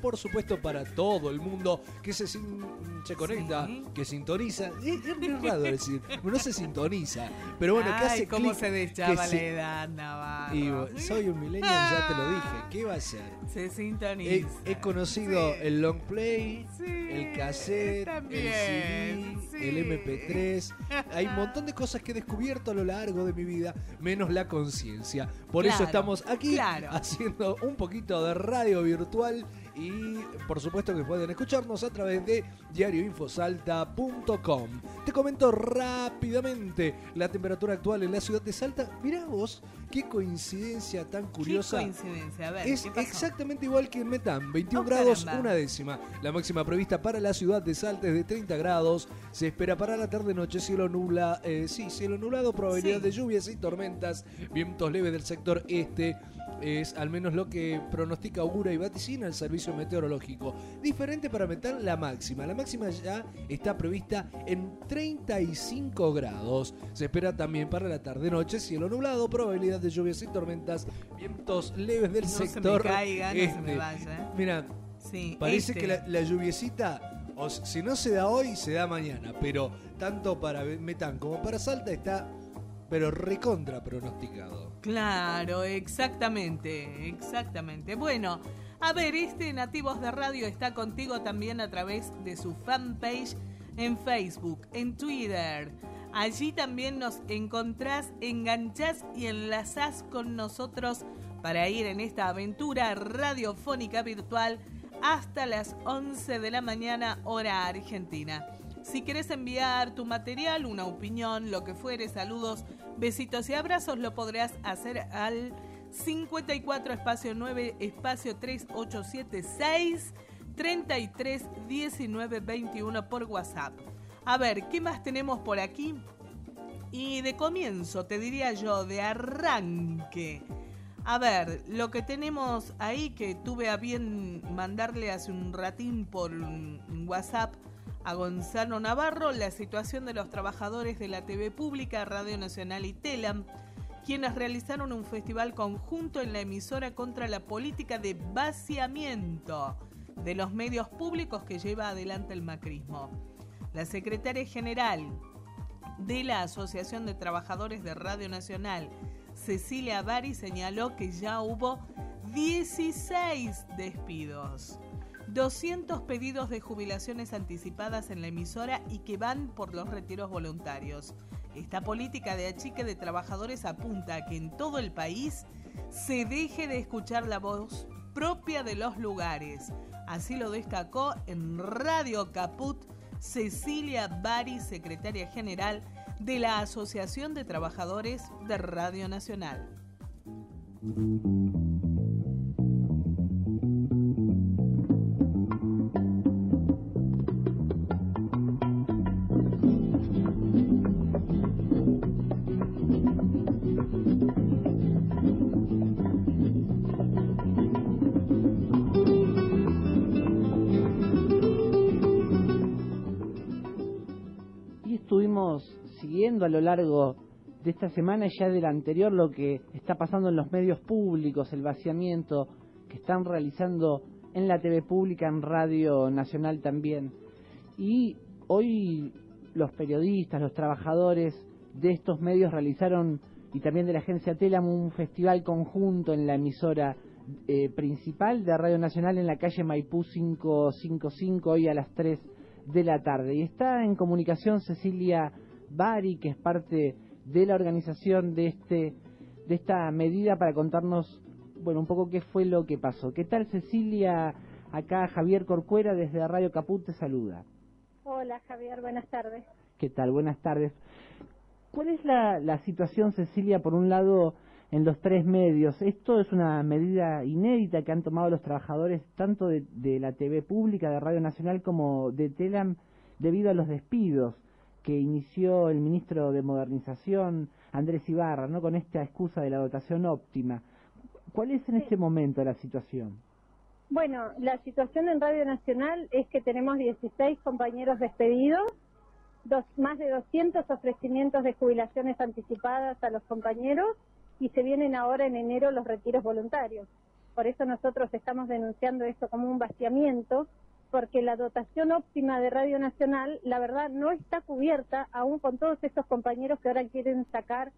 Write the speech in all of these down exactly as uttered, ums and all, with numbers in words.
por supuesto para todo el mundo que se, sin, se conecta, ¿sí? Que sintoniza. Es, es muy raro decir, no se sintoniza, pero bueno, Ay, que hace cómo clic, se deschaba la se... edad, Navarro. Y soy un millennial, ya te lo dije. ¿Qué va a ser? Se sintoniza. He, he conocido sí. el long play, sí, el cassette, también, el C D, sí. el eme pe tres. Hay un montón de cosas que he descubierto a lo largo de mi vida, menos la conciencia. Por claro, eso estamos aquí claro. haciendo un poquito de radio virtual. Y por supuesto que pueden escucharnos a través de diario infosalta punto com. Te comento rápidamente la temperatura actual en la ciudad de Salta. Mirá vos, qué coincidencia tan curiosa. ¿Qué coincidencia? A ver, es ¿qué pasó? exactamente igual que en Metán, veintiún Oh, grados, caramba. una décima. La máxima prevista para la ciudad de Salta es de treinta grados. Se espera para la tarde-noche cielo nubla, eh, sí, cielo nublado, probabilidad Sí. de lluvias y tormentas, vientos leves del sector este. Es al menos lo que pronostica, augura y vaticina el servicio meteorológico. Diferente para Metán la máxima. La máxima ya está prevista en treinta y cinco grados. Se espera también para la tarde-noche cielo nublado, probabilidad de lluvias y tormentas, vientos leves del no sector se me caiga, no este. se me vaya. Mira, sí, parece este. que la, la lluviecita, o si no se da hoy, se da mañana. Pero tanto para Metán como para Salta está, pero recontra pronosticado. Claro, exactamente, exactamente. Bueno, a ver, este Nativos de Radio está contigo también a través de su fanpage en Facebook, en Twitter. Allí también nos encontrás, enganchás y enlazás con nosotros para ir en esta aventura radiofónica virtual hasta las once de la mañana, hora argentina. Si querés enviar tu material, una opinión, lo que fuere, saludos, besitos y abrazos, lo podrás hacer al cincuenta y cuatro espacio nueve espacio tres ocho siete seis treinta y tres diecinueve veintiuno por WhatsApp. A ver, ¿qué más tenemos por aquí? Y de comienzo, te diría yo, de arranque. A ver, lo que tenemos ahí, que tuve a bien mandarle hace un ratín por WhatsApp a Gonzalo Navarro, la situación de los trabajadores de la T V Pública, Radio Nacional y Telam, quienes realizaron un festival conjunto en la emisora contra la política de vaciamiento de los medios públicos que lleva adelante el macrismo. La secretaria general de la Asociación de Trabajadores de Radio Nacional, Cecilia Bari, señaló que ya hubo dieciséis despidos, doscientos pedidos de jubilaciones anticipadas en la emisora y que van por los retiros voluntarios. Esta política de achique de trabajadores apunta a que en todo el país se deje de escuchar la voz propia de los lugares. Así lo destacó en Radio Caput Cecilia Bari, secretaria general de la Asociación de Trabajadores de Radio Nacional. Estuvimos siguiendo a lo largo de esta semana y ya de la anterior lo que está pasando en los medios públicos, el vaciamiento que están realizando en la T V pública, en Radio Nacional también. Y hoy los periodistas, los trabajadores de estos medios realizaron, y también de la agencia Telam, un festival conjunto en la emisora eh, principal de Radio Nacional en la calle Maipú quinientos cincuenta y cinco, hoy a las tres de la tarde. Y está en comunicación Cecilia Bari, que es parte de la organización de este de esta medida, para contarnos, bueno, un poco qué fue lo que pasó. ¿Qué tal, Cecilia? Acá Javier Corcuera desde Radio Caput te saluda. Hola, Javier, buenas tardes. ¿Qué tal? Buenas tardes. ¿Cuál es la, la situación, Cecilia, por un lado, en los tres medios? Esto es una medida inédita que han tomado los trabajadores tanto de, de la T V pública, de Radio Nacional, como de Telam, debido a los despidos que inició el ministro de Modernización, Andrés Ibarra, ¿no?, con esta excusa de la dotación óptima. ¿Cuál es en Sí. este momento la situación? Bueno, la situación en Radio Nacional es que tenemos dieciséis compañeros despedidos, dos, más de doscientos ofrecimientos de jubilaciones anticipadas a los compañeros, y se vienen ahora en enero los retiros voluntarios. por eso nosotros estamos denunciando esto como un vaciamiento, porque la dotación óptima de Radio Nacional, la verdad, no está cubierta, aún con todos estos compañeros que ahora quieren sacar,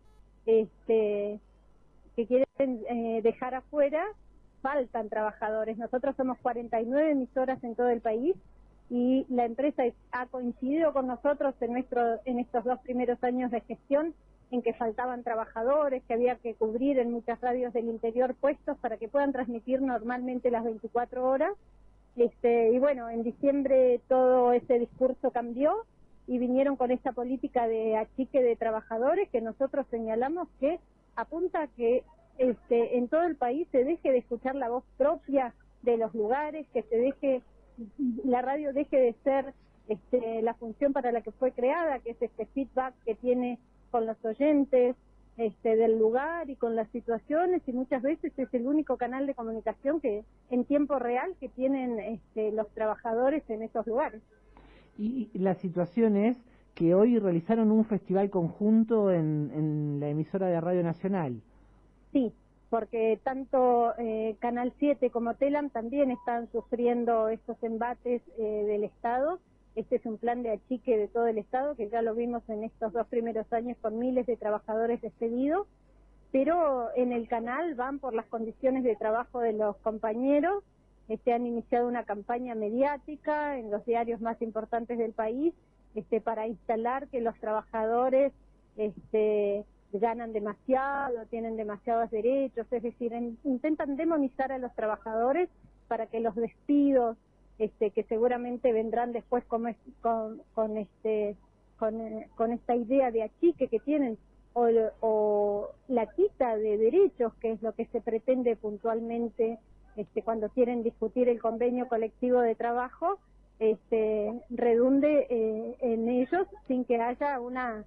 este, que quieren eh, dejar afuera, faltan trabajadores. Nosotros somos cuarenta y nueve emisoras en todo el país, y la empresa ha coincidido con nosotros en, nuestro, en estos dos primeros años de gestión, en que faltaban trabajadores, que había que cubrir en muchas radios del interior puestos para que puedan transmitir normalmente las veinticuatro horas. Este, y bueno, en diciembre todo ese discurso cambió y vinieron con esta política de achique de trabajadores que nosotros señalamos que apunta a que este, en todo el país se deje de escuchar la voz propia de los lugares, que se deje, la radio deje de ser este, la función para la que fue creada, que es este feedback que tiene con los oyentes este, del lugar y con las situaciones, y muchas veces es el único canal de comunicación que en tiempo real que tienen este, los trabajadores en esos lugares. Y la situación es que hoy realizaron un festival conjunto en, en la emisora de Radio Nacional. Sí, porque tanto eh, Canal siete como Telam también están sufriendo estos embates eh, del Estado. Este es un plan de achique de todo el Estado, que ya lo vimos en estos dos primeros años con miles de trabajadores despedidos, pero en el canal van por las condiciones de trabajo de los compañeros. Este, han iniciado una campaña mediática en los diarios más importantes del país este, para instalar que los trabajadores este, ganan demasiado, tienen demasiados derechos, es decir, en, intentan demonizar a los trabajadores para que los despidos Este, que seguramente vendrán después con, con, con, este, con, con esta idea de achique que tienen, o, o la quita de derechos, que es lo que se pretende puntualmente este, cuando quieren discutir el convenio colectivo de trabajo, este, redunde eh, en ellos sin que haya una,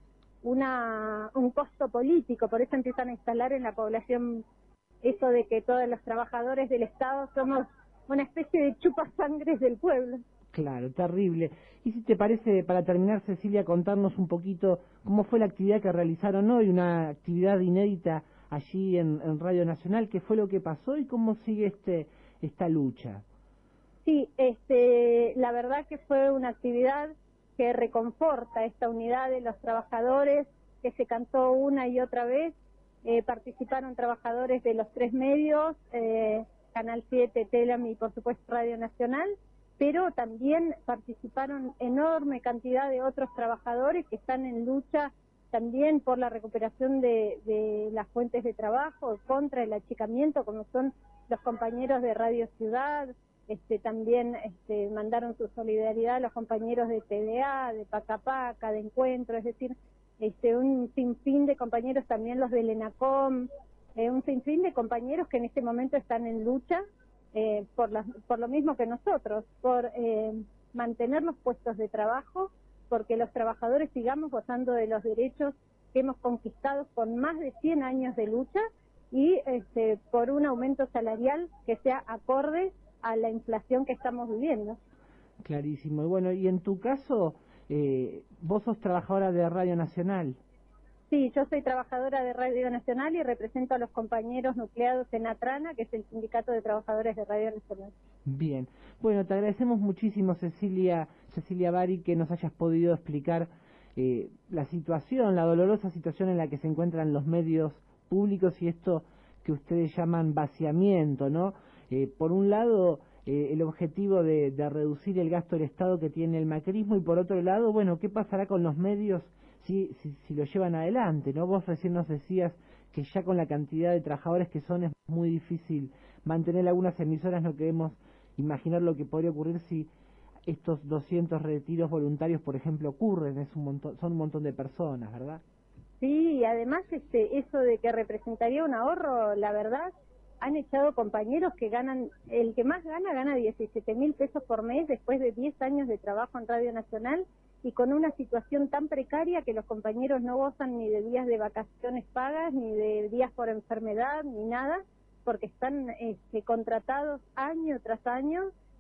una un costo político. Por eso empiezan a instalar en la población eso de que todos los trabajadores del Estado somos una especie de chupasangres del pueblo. Claro, terrible. Y si te parece, para terminar, Cecilia, contarnos un poquito cómo fue la actividad que realizaron hoy, una actividad inédita allí en, en Radio Nacional, qué fue lo que pasó y cómo sigue este esta lucha. Sí, este, la verdad que fue una actividad que reconforta esta unidad de los trabajadores, que se cantó una y otra vez. Eh, participaron trabajadores de los tres medios, eh, Canal siete, Telam y por supuesto Radio Nacional, pero también participaron enorme cantidad de otros trabajadores que están en lucha también por la recuperación de, de las fuentes de trabajo, contra el achicamiento, como son los compañeros de Radio Ciudad. Este, también este, mandaron su solidaridad a los compañeros de T D A, de Pacapaca, de Encuentro, es decir, este, un sinfín de compañeros, también los del ENACOM, Eh, un sinfín de compañeros que en este momento están en lucha eh, por, la, por lo mismo que nosotros, por eh, mantener los puestos de trabajo, porque los trabajadores sigamos gozando de los derechos que hemos conquistado con más de cien años de lucha, y este, por un aumento salarial que sea acorde a la inflación que estamos viviendo. Clarísimo. Y bueno, y en tu caso, eh, vos sos trabajadora de Radio Nacional. Sí, yo soy trabajadora de Radio Nacional y represento a los compañeros nucleados en ATRANA, que es el Sindicato de Trabajadores de Radio Nacional. Bien. Bueno, te agradecemos muchísimo, Cecilia Cecilia Bari, que nos hayas podido explicar eh, la situación, la dolorosa situación en la que se encuentran los medios públicos y esto que ustedes llaman vaciamiento, ¿no? Eh, por un lado, eh, el objetivo de, de reducir el gasto del Estado que tiene el macrismo, y por otro lado, bueno, ¿qué pasará con los medios Si, si, si lo llevan adelante, ¿no? Vos recién nos decías que ya con la cantidad de trabajadores que son es muy difícil mantener algunas emisoras. No queremos imaginar lo que podría ocurrir si estos doscientos retiros voluntarios, por ejemplo, ocurren. Es un montón, son un montón de personas, ¿verdad? Sí, y además este, eso de que representaría un ahorro, la verdad, han echado compañeros que ganan, el que más gana, gana diecisiete mil pesos por mes después de diez años de trabajo en Radio Nacional, y con una situación tan precaria que los compañeros no gozan ni de días de vacaciones pagas, ni de días por enfermedad, ni nada, porque están este, contratados año tras año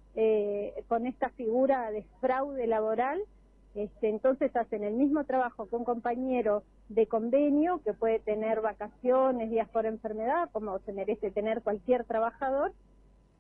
eh, con esta figura de fraude laboral. Este, entonces hacen el mismo trabajo que un compañero de convenio, que puede tener vacaciones, días por enfermedad, como se merece tener cualquier trabajador,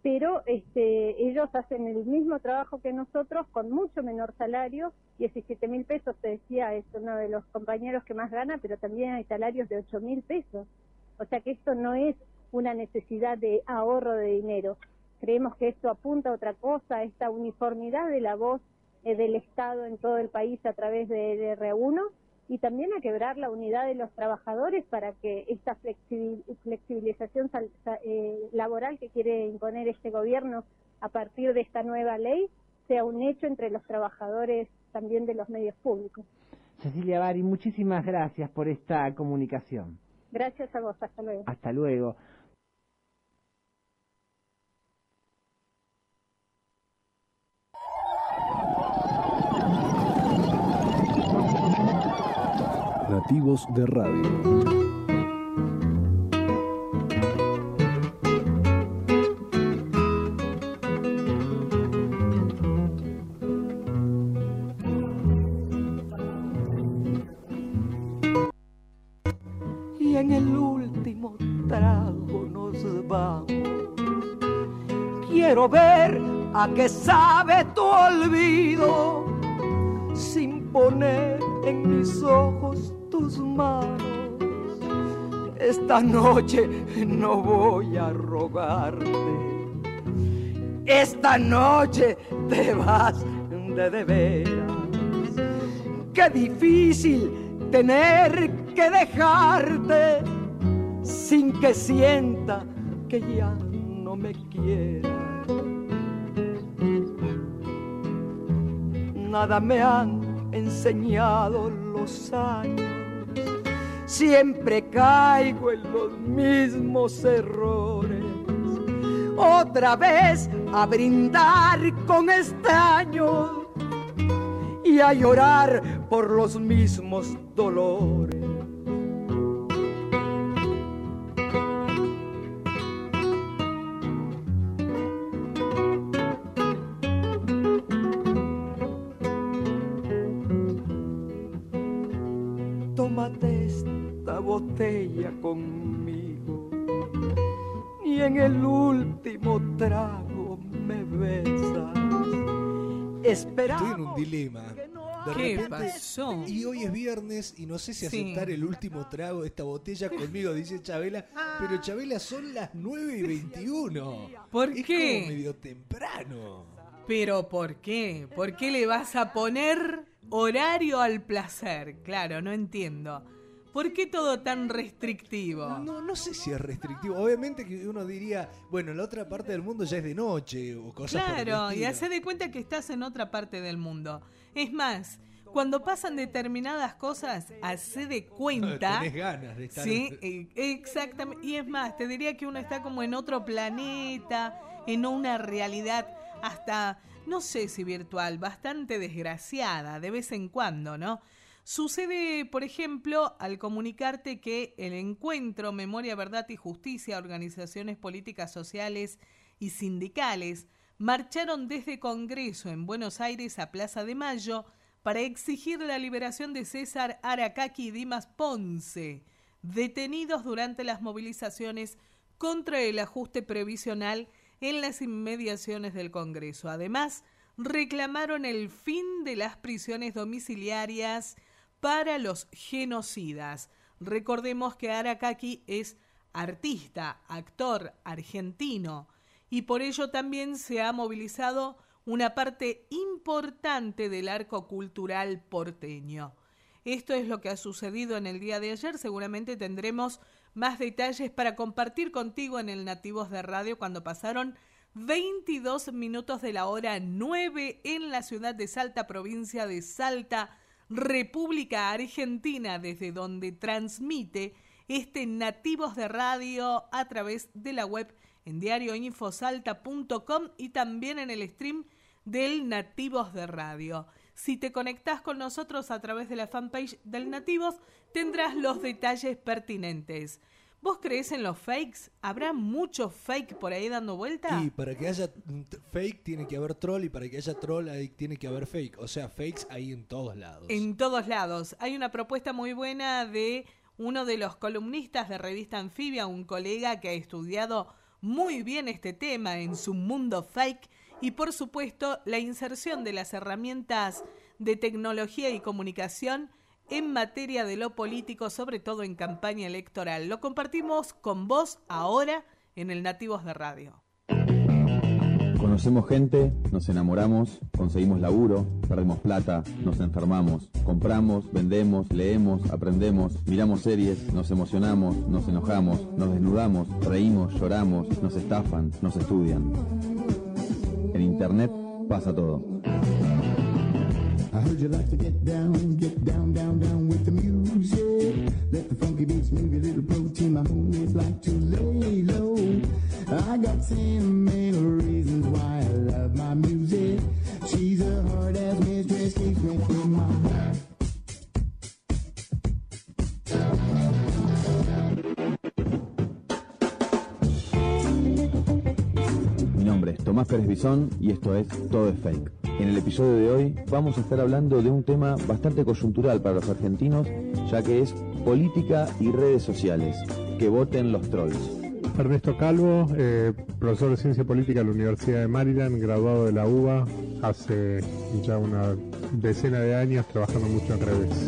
pero este, ellos hacen el mismo trabajo que nosotros con mucho menor salario, diecisiete mil pesos, te decía, es uno de los compañeros que más gana, pero también hay salarios de ocho mil pesos. O sea que esto no es una necesidad de ahorro de dinero. Creemos que esto apunta a otra cosa, a esta uniformidad de la voz eh, del Estado en todo el país a través de, de R uno, y también a quebrar la unidad de los trabajadores para que esta flexibil, flexibilización sal, eh, laboral que quiere imponer este gobierno a partir de esta nueva ley sea un hecho entre los trabajadores también de los medios públicos. Cecilia Bari, muchísimas gracias por esta comunicación. Gracias a vos, hasta luego. Hasta luego. Nativos de Radio. Y en el último trago nos vamos. Quiero ver a qué sabe tu olvido, sin poner en mis ojos tus manos. Esta noche no voy a rogarte, esta noche te vas de de veras. Qué difícil tener que dejarte sin que sienta que ya no me quieras. Nada me han enseñado los años, siempre caigo en los mismos errores. Otra vez a brindar con extraños y a llorar por los mismos dolores. Tómate esta botella conmigo y en el último trago me besas. Esperamos. Estoy en un dilema. De ¿Qué repente, pasó? y hoy es viernes y no sé si Sí. aceptar el último trago de esta botella conmigo, dice Chabela, pero Chabela son las nueve y veintiuno. ¿Por es qué? como medio temprano. ¿Pero por qué? ¿Por qué le vas a poner horario al placer? Claro, no entiendo. ¿Por qué todo tan restrictivo? No, no sé si es restrictivo. Obviamente que uno diría, bueno, en la otra parte del mundo ya es de noche o cosas por el Claro, y estilo. hace de cuenta que estás en otra parte del mundo. Es más, cuando pasan determinadas cosas, hace de cuenta... Tenés ganas de estar... Sí, eh, exactamente. Y es más, te diría que uno está como en otro planeta, en una realidad hasta, no sé si virtual, bastante desgraciada de vez en cuando, ¿no? Sucede, por ejemplo, al comunicarte que el encuentro Memoria, Verdad y Justicia, organizaciones políticas, sociales y sindicales, marcharon desde Congreso en Buenos Aires a Plaza de Mayo para exigir la liberación de César Aracaki y Dimas Ponce, detenidos durante las movilizaciones contra el ajuste previsional en las inmediaciones del Congreso. Además, reclamaron el fin de las prisiones domiciliarias para los genocidas. Recordemos que Aracaki es artista, actor argentino, y por ello también se ha movilizado una parte importante del arco cultural porteño. Esto es lo que ha sucedido en el día de ayer. Seguramente tendremos más detalles para compartir contigo en el Nativos de Radio cuando pasaron veintidós minutos de la hora nueve en la ciudad de Salta, provincia de Salta, República Argentina, desde donde transmite este Nativos de Radio a través de la web en diario info salta punto com y también en el stream del Nativos de Radio. Si te conectás con nosotros a través de la fanpage del Nativos, tendrás los detalles pertinentes. ¿Vos creés en los fakes? ¿Habrá mucho fake por ahí dando vuelta? Y para que haya fake tiene que haber troll, y para que haya troll ahí tiene que haber fake. O sea, fakes hay en todos lados. En todos lados. Hay una propuesta muy buena de uno de los columnistas de Revista Anfibia, un colega que ha estudiado muy bien este tema en su mundo fake y por supuesto la inserción de las herramientas de tecnología y comunicación en materia de lo político, sobre todo en campaña electoral. Lo compartimos con vos ahora en el Nativos de Radio. Conocemos gente, nos enamoramos, conseguimos laburo, perdemos plata, nos enfermamos, compramos, vendemos, leemos, aprendemos, miramos series, nos emocionamos, nos enojamos, nos desnudamos, reímos, lloramos, nos estafan, nos estudian. En Internet pasa todo. I heard you like to get down, get down, down, down with the music. Let the funky beats move your little protein. My homies like to lay low. I got sentimental reasons why I love my music. She's a hard-ass mistress, keeps me in my back. Mi nombre es Tomás Pérez Bisón y esto es Todo es Fake. En el episodio de hoy vamos a estar hablando de un tema bastante coyuntural para los argentinos, ya que es política y redes sociales. Que voten los trolls. Ernesto Calvo, eh, profesor de Ciencia Política de la Universidad de Maryland, graduado de la U B A hace ya una decena de años, trabajando mucho en redes.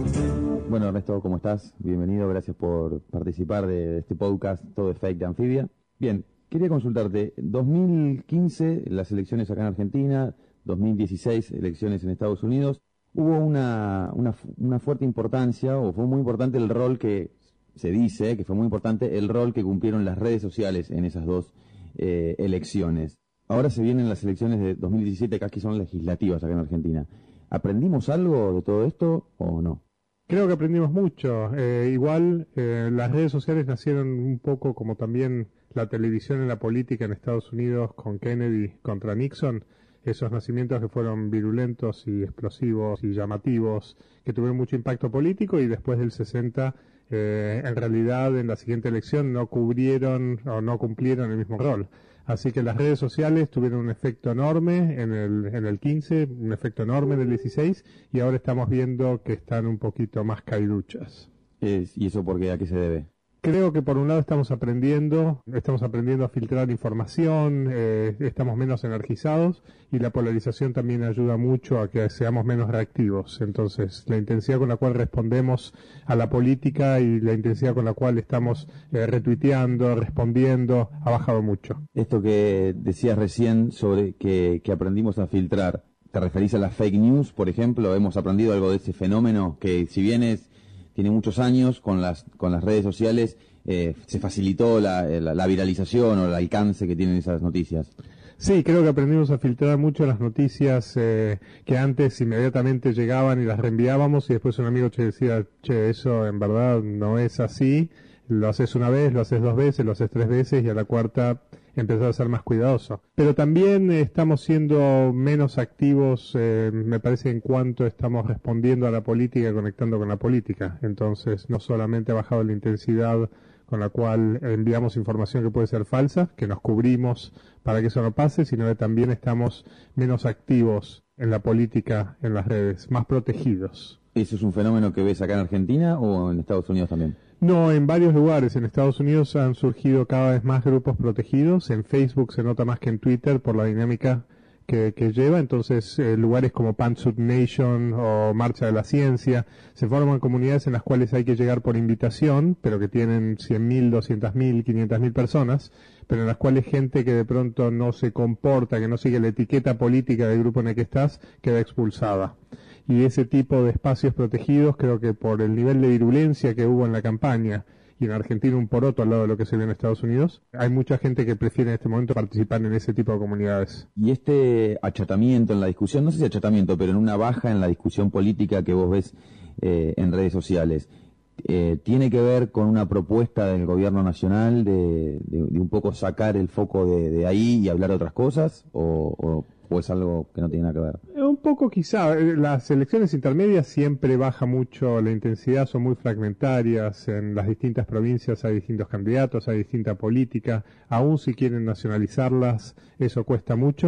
Bueno, Ernesto, ¿cómo estás? Bienvenido, gracias por participar de este podcast Todo es Fake de Anfibia. Bien, quería consultarte, dos mil quince, las elecciones acá en Argentina, dos mil dieciséis, elecciones en Estados Unidos, hubo una, una, una fuerte importancia, o fue muy importante el rol que se dice, que fue muy importante el rol que cumplieron las redes sociales en esas dos eh, elecciones. Ahora se vienen las elecciones de dos mil diecisiete, acá que son legislativas acá en Argentina. ¿Aprendimos algo de todo esto o no? Creo que aprendimos mucho. Eh, igual, eh, las redes sociales nacieron un poco como también la televisión en la política en Estados Unidos con Kennedy contra Nixon. Esos nacimientos que fueron virulentos y explosivos y llamativos, que tuvieron mucho impacto político y después del sesenta, eh, en realidad en la siguiente elección no cubrieron o no cumplieron el mismo rol. Así que las redes sociales tuvieron un efecto enorme en el, en el quince, un efecto enorme en el dieciséis y ahora estamos viendo que están un poquito más caiduchas. Es, ¿Y eso por qué? ¿A qué se debe? Creo que por un lado estamos aprendiendo, estamos aprendiendo a filtrar información, eh, estamos menos energizados y la polarización también ayuda mucho a que seamos menos reactivos. Entonces, la intensidad con la cual respondemos a la política y la intensidad con la cual estamos eh, retuiteando, respondiendo, ha bajado mucho. Esto que decías recién sobre que, que aprendimos a filtrar, ¿te referís a las fake news, por ejemplo? ¿Hemos aprendido algo de ese fenómeno que si bien es... tiene muchos años, con las con las redes sociales eh, se facilitó la, la, la viralización o el alcance que tienen esas noticias? Sí, creo que aprendimos a filtrar mucho las noticias eh, que antes inmediatamente llegaban y las reenviábamos y después un amigo te decía, che, eso en verdad no es así, lo haces una vez, lo haces dos veces, lo haces tres veces y a la cuarta empezás a ser más cuidadoso. Pero también eh, estamos siendo menos activos, eh, me parece, en cuanto estamos respondiendo a la política y conectando con la política. Entonces, no solamente ha bajado la intensidad con la cual enviamos información que puede ser falsa, que nos cubrimos para que eso no pase, sino que también estamos menos activos en la política, en las redes, más protegidos. ¿Eso es un fenómeno que ves acá en Argentina o en Estados Unidos también? No, en varios lugares. En Estados Unidos han surgido cada vez más grupos protegidos. En Facebook se nota más que en Twitter por la dinámica que, que lleva. Entonces, eh, lugares como Pantsuit Nation o Marcha de la Ciencia, se forman comunidades en las cuales hay que llegar por invitación, pero que tienen cien mil, doscientas mil, quinientas mil personas, pero en las cuales gente que de pronto no se comporta, que no sigue la etiqueta política del grupo en el que estás, queda expulsada. Y ese tipo de espacios protegidos, creo que por el nivel de virulencia que hubo en la campaña, y en Argentina un poroto al lado de lo que se ve en Estados Unidos, hay mucha gente que prefiere en este momento participar en ese tipo de comunidades. Y este achatamiento en la discusión, no sé si achatamiento, pero en una baja en la discusión política que vos ves eh, en redes sociales, eh, ¿tiene que ver con una propuesta del gobierno nacional de, de, de un poco sacar el foco de, de ahí y hablar de otras cosas? ¿O, o, o es algo que no tiene nada que ver? Un poco quizá. Las elecciones intermedias siempre baja mucho la intensidad, son muy fragmentarias. En las distintas provincias hay distintos candidatos, hay distinta política. Aún si quieren nacionalizarlas, eso cuesta mucho.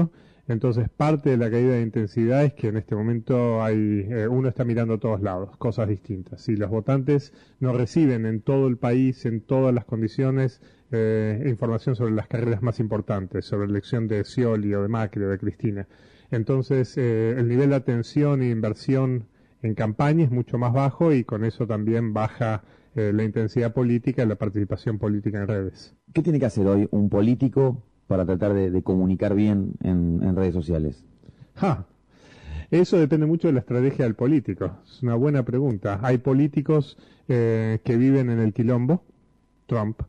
Entonces, parte de la caída de intensidad es que en este momento hay eh, uno está mirando a todos lados, cosas distintas. Si los votantes no reciben en todo el país, en todas las condiciones, eh, información sobre las carreras más importantes, sobre la elección de Scioli o de Macri o de Cristina. Entonces, eh, el nivel de atención e inversión en campaña es mucho más bajo y con eso también baja eh, la intensidad política y la participación política en redes. ¿Qué tiene que hacer hoy un político para tratar de, de comunicar bien en, en redes sociales? Ja, eso depende mucho de la estrategia del político. Es una buena pregunta. Hay políticos eh, que viven en el quilombo, Trump.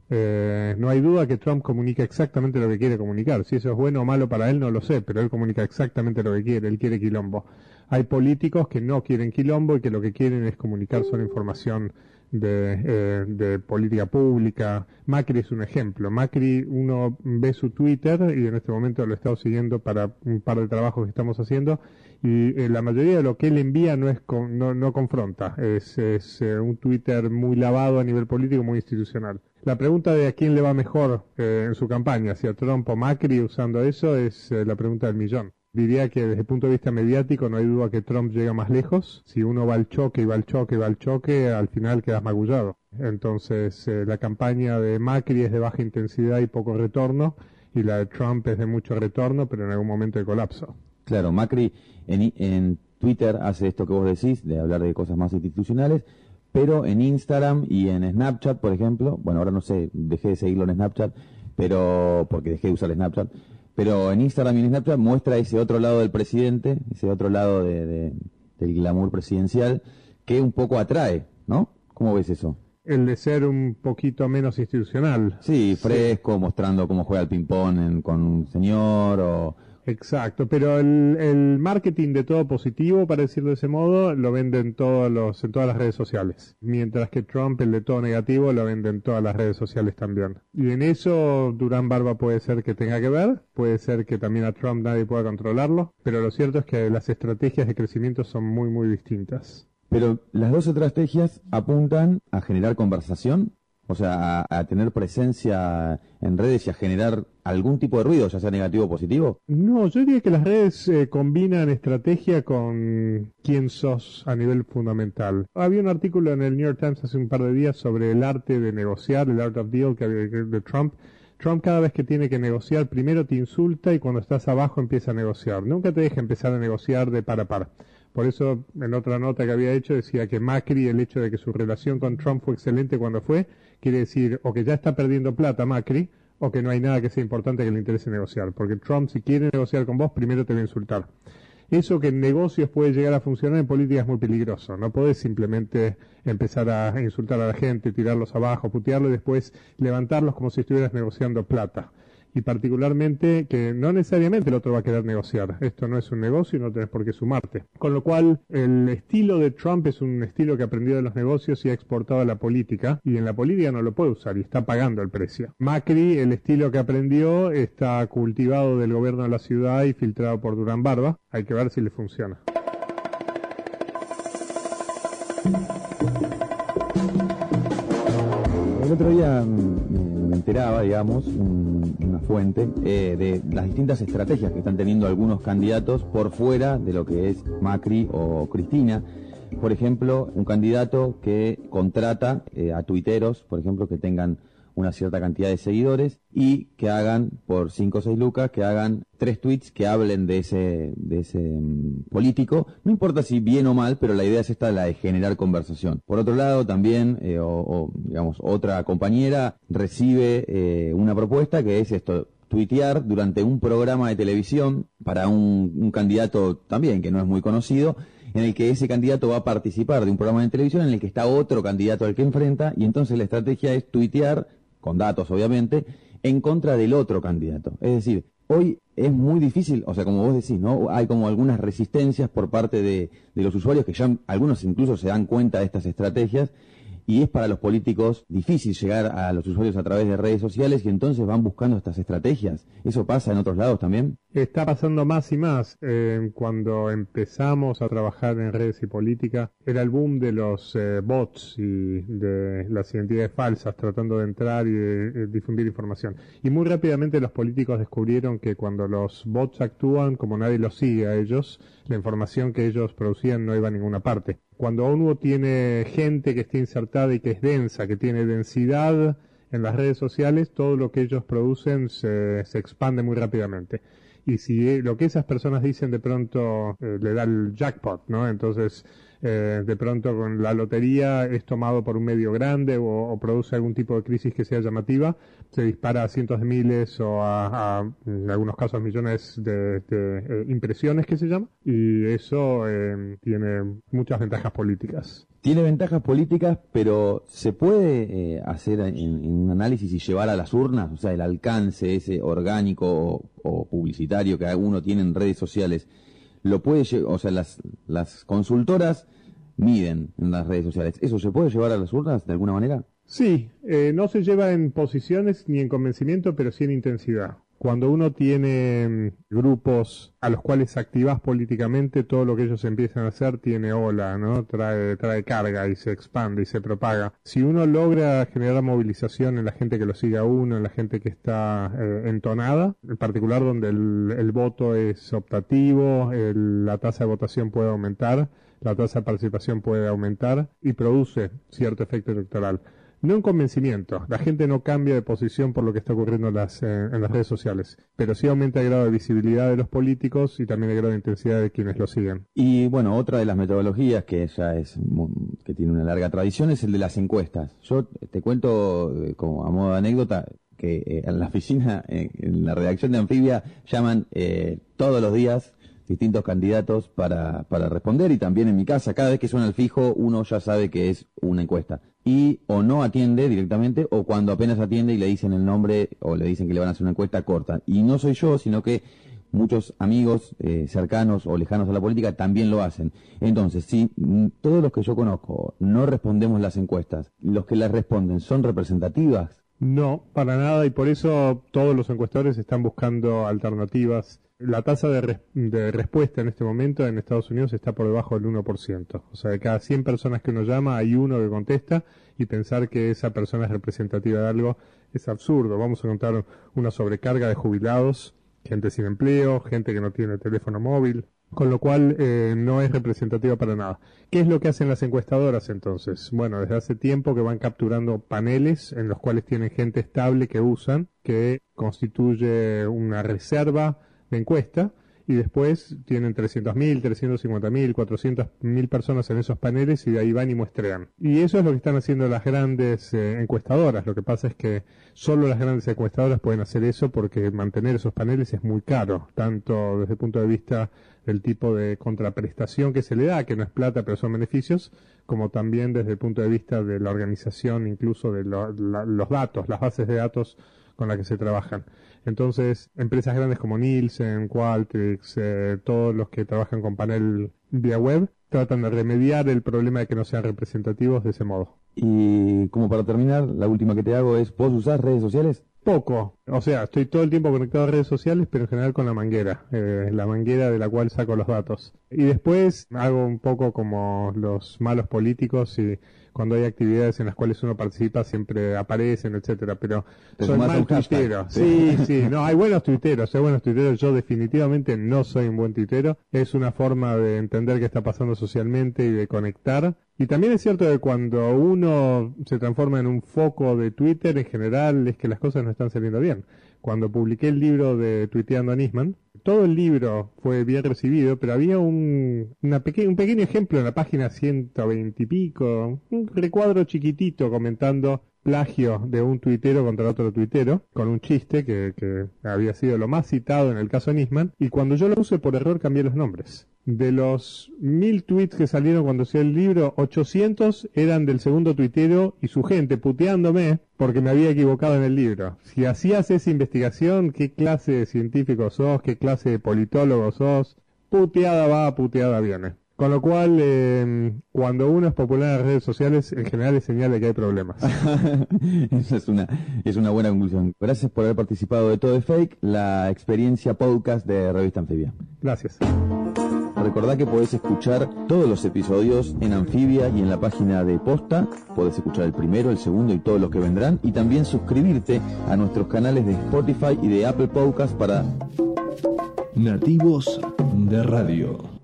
Eh, no hay duda que Trump comunica exactamente lo que quiere comunicar. Si eso es bueno o malo para él no lo sé, pero él comunica exactamente lo que quiere. Él quiere quilombo. Hay políticos que no quieren quilombo y que lo que quieren es comunicar solo información de, eh, de política pública. Macri es un ejemplo. Macri, uno ve su Twitter y en este momento lo he estado siguiendo para un par de trabajos que estamos haciendo y eh, la mayoría de lo que él envía no es con, no, no confronta. Es, es eh, un Twitter muy lavado a nivel político, muy institucional. La pregunta de a quién le va mejor eh, en su campaña, si a Trump o Macri usando eso, es eh, la pregunta del millón. Diría que desde el punto de vista mediático no hay duda que Trump llega más lejos. Si uno va al choque y va al choque y va al choque, al final quedas magullado. Entonces eh, la campaña de Macri es de baja intensidad y poco retorno, y la de Trump es de mucho retorno, pero en algún momento de colapso. Claro, Macri en, en Twitter hace esto que vos decís, de hablar de cosas más institucionales, pero en Instagram y en Snapchat, por ejemplo, bueno, ahora no sé, dejé de seguirlo en Snapchat, pero porque dejé de usar Snapchat, pero en Instagram y en Snapchat muestra ese otro lado del presidente, ese otro lado de, de, del glamour presidencial, que un poco atrae, ¿no? ¿Cómo ves eso? El de ser un poquito menos institucional. Sí, fresco, sí. Mostrando cómo juega el ping-pong en, con un señor o... Exacto, pero el, el marketing de todo positivo, para decirlo de ese modo, lo venden todos los, en todas las redes sociales. Mientras que Trump, el de todo negativo, lo vende en todas las redes sociales también. Y en eso Durán Barba puede ser que tenga que ver, puede ser que también a Trump nadie pueda controlarlo, pero lo cierto es que las estrategias de crecimiento son muy, muy distintas. Pero las dos estrategias apuntan a generar conversación, o sea, a, a tener presencia en redes y a generar algún tipo de ruido, ya sea negativo o positivo. No, yo diría que las redes eh, combinan estrategia con quién sos a nivel fundamental. Había un artículo en el New York Times hace un par de días sobre el arte de negociar, el art of deal que había de Trump. Trump cada vez que tiene que negociar, primero te insulta y cuando estás abajo empieza a negociar. Nunca te deja empezar a negociar de par a par. Por eso, en otra nota que había hecho, decía que Macri, el hecho de que su relación con Trump fue excelente cuando fue, quiere decir o que ya está perdiendo plata Macri, o que no hay nada que sea importante que le interese negociar. Porque Trump, si quiere negociar con vos, primero te va a insultar. Eso que en negocios puede llegar a funcionar, en política es muy peligroso. No podés simplemente empezar a insultar a la gente, tirarlos abajo, putearlos y después levantarlos como si estuvieras negociando plata. Y particularmente que no necesariamente el otro va a querer negociar. Esto no es un negocio y no tenés por qué sumarte. Con lo cual, el estilo de Trump es un estilo que aprendió de los negocios y ha exportado a la política. Y en la política no lo puede usar y está pagando el precio. Macri, el estilo que aprendió, está cultivado del gobierno de la ciudad y filtrado por Durán Barba. Hay que ver si le funciona. El otro día me, me enteraba, digamos, un, una fuente, eh, de las distintas estrategias que están teniendo algunos candidatos por fuera de lo que es Macri o Cristina. Por ejemplo, un candidato que contrata eh, a tuiteros, por ejemplo, que tengan una cierta cantidad de seguidores y que hagan, por cinco o seis lucas, que hagan tres tweets que hablen de ese, de ese um, político. No importa si bien o mal, pero la idea es esta, la de generar conversación. Por otro lado, también, eh, o, o, digamos, otra compañera recibe eh, una propuesta que es esto, tuitear durante un programa de televisión para un, un candidato también que no es muy conocido, en el que ese candidato va a participar de un programa de televisión en el que está otro candidato al que enfrenta, y entonces la estrategia es tuitear, con datos obviamente, en contra del otro candidato. Es decir, hoy es muy difícil, o sea, como vos decís, ¿no? Hay como algunas resistencias por parte de, de los usuarios que ya, algunos incluso se dan cuenta de estas estrategias, y es para los políticos difícil llegar a los usuarios a través de redes sociales y entonces van buscando estas estrategias. ¿Eso pasa en otros lados también? Está pasando más y más. Eh, cuando empezamos a trabajar en redes y política, era el boom de los eh, bots y de las identidades falsas tratando de entrar y de, de difundir información. Y muy rápidamente los políticos descubrieron que cuando los bots actúan, como nadie los sigue a ellos, la información que ellos producían no iba a ninguna parte. Cuando uno tiene gente que está insertada y que es densa, que tiene densidad en las redes sociales, todo lo que ellos producen se, se expande muy rápidamente. Y si lo que esas personas dicen de pronto eh, le da el jackpot, ¿no? Entonces, eh, de pronto con la lotería es tomado por un medio grande o, o produce algún tipo de crisis que sea llamativa, se dispara a cientos de miles o a, a en algunos casos millones de, de eh, impresiones, que se llama, y eso eh, tiene muchas ventajas políticas. Tiene ventajas políticas, pero ¿se puede eh, hacer en, en un análisis y llevar a las urnas? O sea, el alcance ese orgánico o, o publicitario que uno tiene en redes sociales, lo puede lle- o sea, las, las consultoras miden en las redes sociales. ¿Eso se puede llevar a las urnas de alguna manera? Sí, eh, no se lleva en posiciones ni en convencimiento, pero sí en intensidad. Cuando uno tiene grupos a los cuales activás políticamente, todo lo que ellos empiezan a hacer tiene ola, ¿no? Trae, trae carga y se expande y se propaga. Si uno logra generar movilización en la gente que lo sigue a uno, en la gente que está eh, entonada, en particular donde el, el voto es optativo, el, la tasa de votación puede aumentar, la tasa de participación puede aumentar y produce cierto efecto electoral. No en convencimiento, la gente no cambia de posición por lo que está ocurriendo en las, eh, en las redes sociales, pero sí aumenta el grado de visibilidad de los políticos y también el grado de intensidad de quienes lo siguen. Y bueno, otra de las metodologías que ya es que tiene una larga tradición es el de las encuestas. Yo te cuento eh, como a modo de anécdota que eh, en la oficina, eh, en la redacción de Anfibia, llaman eh, todos los días distintos candidatos para, para responder, y también en mi casa, cada vez que suena el fijo, uno ya sabe que es una encuesta. Y o no atiende directamente, o cuando apenas atiende y le dicen el nombre, o le dicen que le van a hacer una encuesta, corta. Y no soy yo, sino que muchos amigos eh, cercanos o lejanos a la política también lo hacen. Entonces, si mm, todos los que yo conozco no respondemos las encuestas, los que las responden son representativas. No, para nada, y por eso todos los encuestadores están buscando alternativas. La tasa de, res- de respuesta en este momento en Estados Unidos está por debajo del uno por ciento. O sea, de cada cien personas que uno llama, hay uno que contesta, y pensar que esa persona es representativa de algo es absurdo. Vamos a contar una sobrecarga de jubilados, gente sin empleo, gente que no tiene teléfono móvil, con lo cual eh, no es representativa para nada. ¿Qué es lo que hacen las encuestadoras entonces? Bueno, desde hace tiempo que van capturando paneles en los cuales tienen gente estable que usan, que constituye una reserva de encuesta, y después tienen trescientos mil, trescientos cincuenta mil, cuatrocientas mil personas en esos paneles, y de ahí van y muestrean. Y eso es lo que están haciendo las grandes eh, encuestadoras. Lo que pasa es que solo las grandes encuestadoras pueden hacer eso porque mantener esos paneles es muy caro, tanto desde el punto de vista del tipo de contraprestación que se le da, que no es plata pero son beneficios, como también desde el punto de vista de la organización, incluso de lo, la, los datos, las bases de datos con las que se trabajan. Entonces, empresas grandes como Nielsen, Qualtrics, eh, todos los que trabajan con panel vía web, tratan de remediar el problema de que no sean representativos de ese modo. Y como para terminar, la última que te hago es, ¿vos usás redes sociales? Poco. O sea, estoy todo el tiempo conectado a redes sociales, pero en general con la manguera, eh, la manguera de la cual saco los datos. Y después hago un poco como los malos políticos, y cuando hay actividades en las cuales uno participa siempre aparecen, etcétera, pero Te soy sumás a mal un hashtag, tuitero. ¿sí? Sí, sí, no, hay buenos tuiteros, hay buenos tuiteros, yo definitivamente no soy un buen tuitero. Es una forma de entender qué está pasando socialmente y de conectar. Y también es cierto que cuando uno se transforma en un foco de Twitter, en general es que las cosas no están saliendo bien. Cuando publiqué el libro de Tuiteando a Nisman, todo el libro fue bien recibido, pero había un, una peque- un pequeño ejemplo en la página ciento veinte y pico, un recuadro chiquitito comentando plagio de un tuitero contra otro tuitero, con un chiste que, que había sido lo más citado en el caso Nisman, y cuando yo lo puse por error cambié los nombres. De los mil tweets que salieron cuando hacía el libro, ochocientos eran del segundo tuitero y su gente puteándome porque me había equivocado en el libro. Si hacías esa investigación, ¿qué clase de científico sos? ¿Qué clase de politólogo sos? Puteada va, puteada viene. Con lo cual, eh, cuando uno es popular en las redes sociales, en general es señal de que hay problemas. Esa es una, es una buena conclusión. Gracias por haber participado de Todo es Fake, la experiencia podcast de Revista Anfibia. Gracias. Recordá que podés escuchar todos los episodios en Anfibia y en la página de Posta. Podés escuchar el primero, el segundo y todos los que vendrán. Y también suscribirte a nuestros canales de Spotify y de Apple Podcasts para... Nativos de Radio.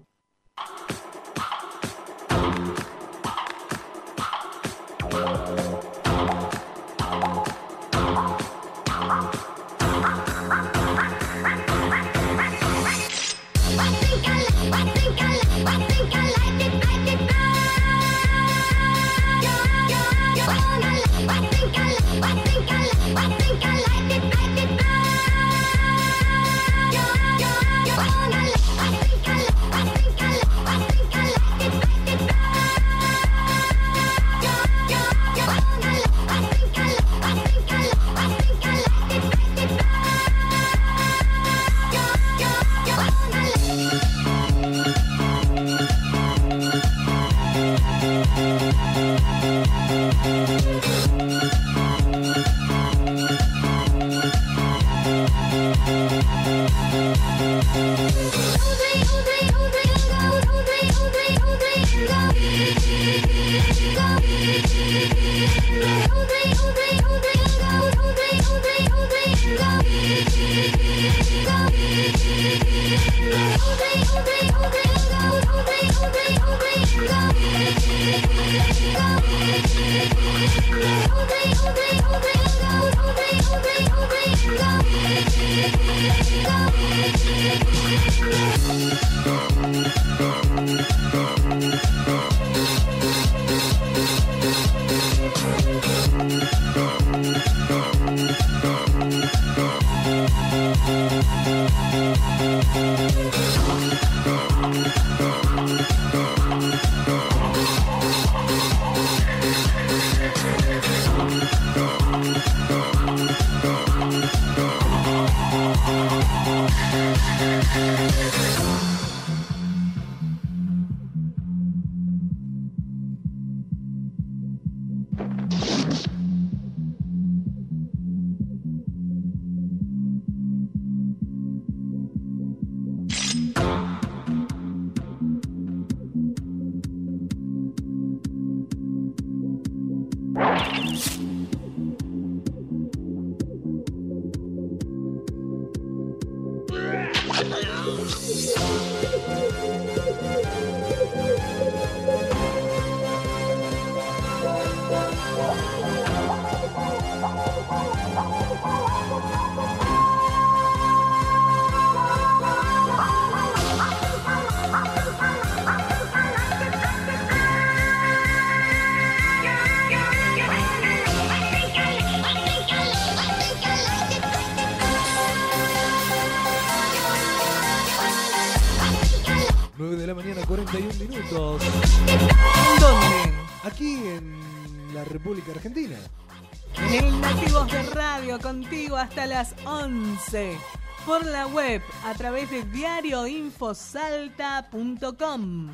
nueve de la mañana, cuarenta y un minutos. ¿Dónde? Aquí en la República Argentina. En el Nativos de Radio, contigo hasta las once. Por la web, a través de diario info salta punto com.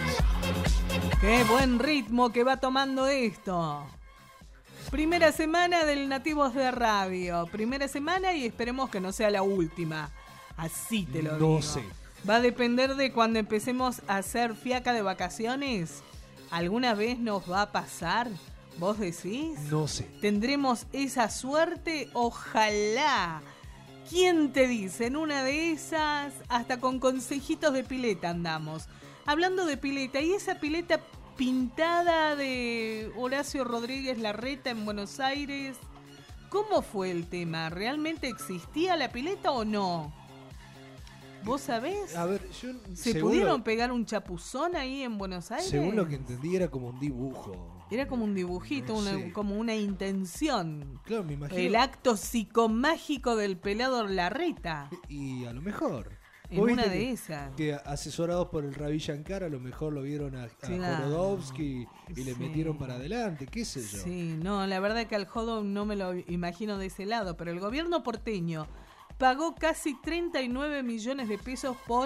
Qué buen ritmo que va tomando esto. Primera semana del Nativos de Radio. Primera semana y esperemos que no sea la última. Así te lo digo. No sé. Va a depender de cuando empecemos a hacer fiaca de vacaciones. ¿Alguna vez nos va a pasar? ¿Vos decís? No sé. ¿Tendremos esa suerte? Ojalá. ¿Quién te dice? En una de esas, hasta con consejitos de pileta andamos. Hablando de pileta, y esa pileta pintada de Horacio Rodríguez Larreta en Buenos Aires, ¿cómo fue el tema? ¿Realmente existía la pileta o no? ¿Vos sabés? A ver, yo... ¿Se según pudieron lo- pegar un chapuzón ahí en Buenos Aires? Según lo que entendí era como un dibujo. Era como un dibujito, No una- sé. como una intención. Claro, me imagino. El acto psicomágico del pelado Larreta. Y a lo mejor. En Vos una viste de que- esas. Que asesorados por el Ravi Shankar a lo mejor lo vieron a, a Claro. Jorodowski y le Sí. metieron para adelante, qué sé yo. Sí, no, la verdad que al Jodo no me lo imagino de ese lado, pero el gobierno porteño pagó casi treinta y nueve millones de pesos por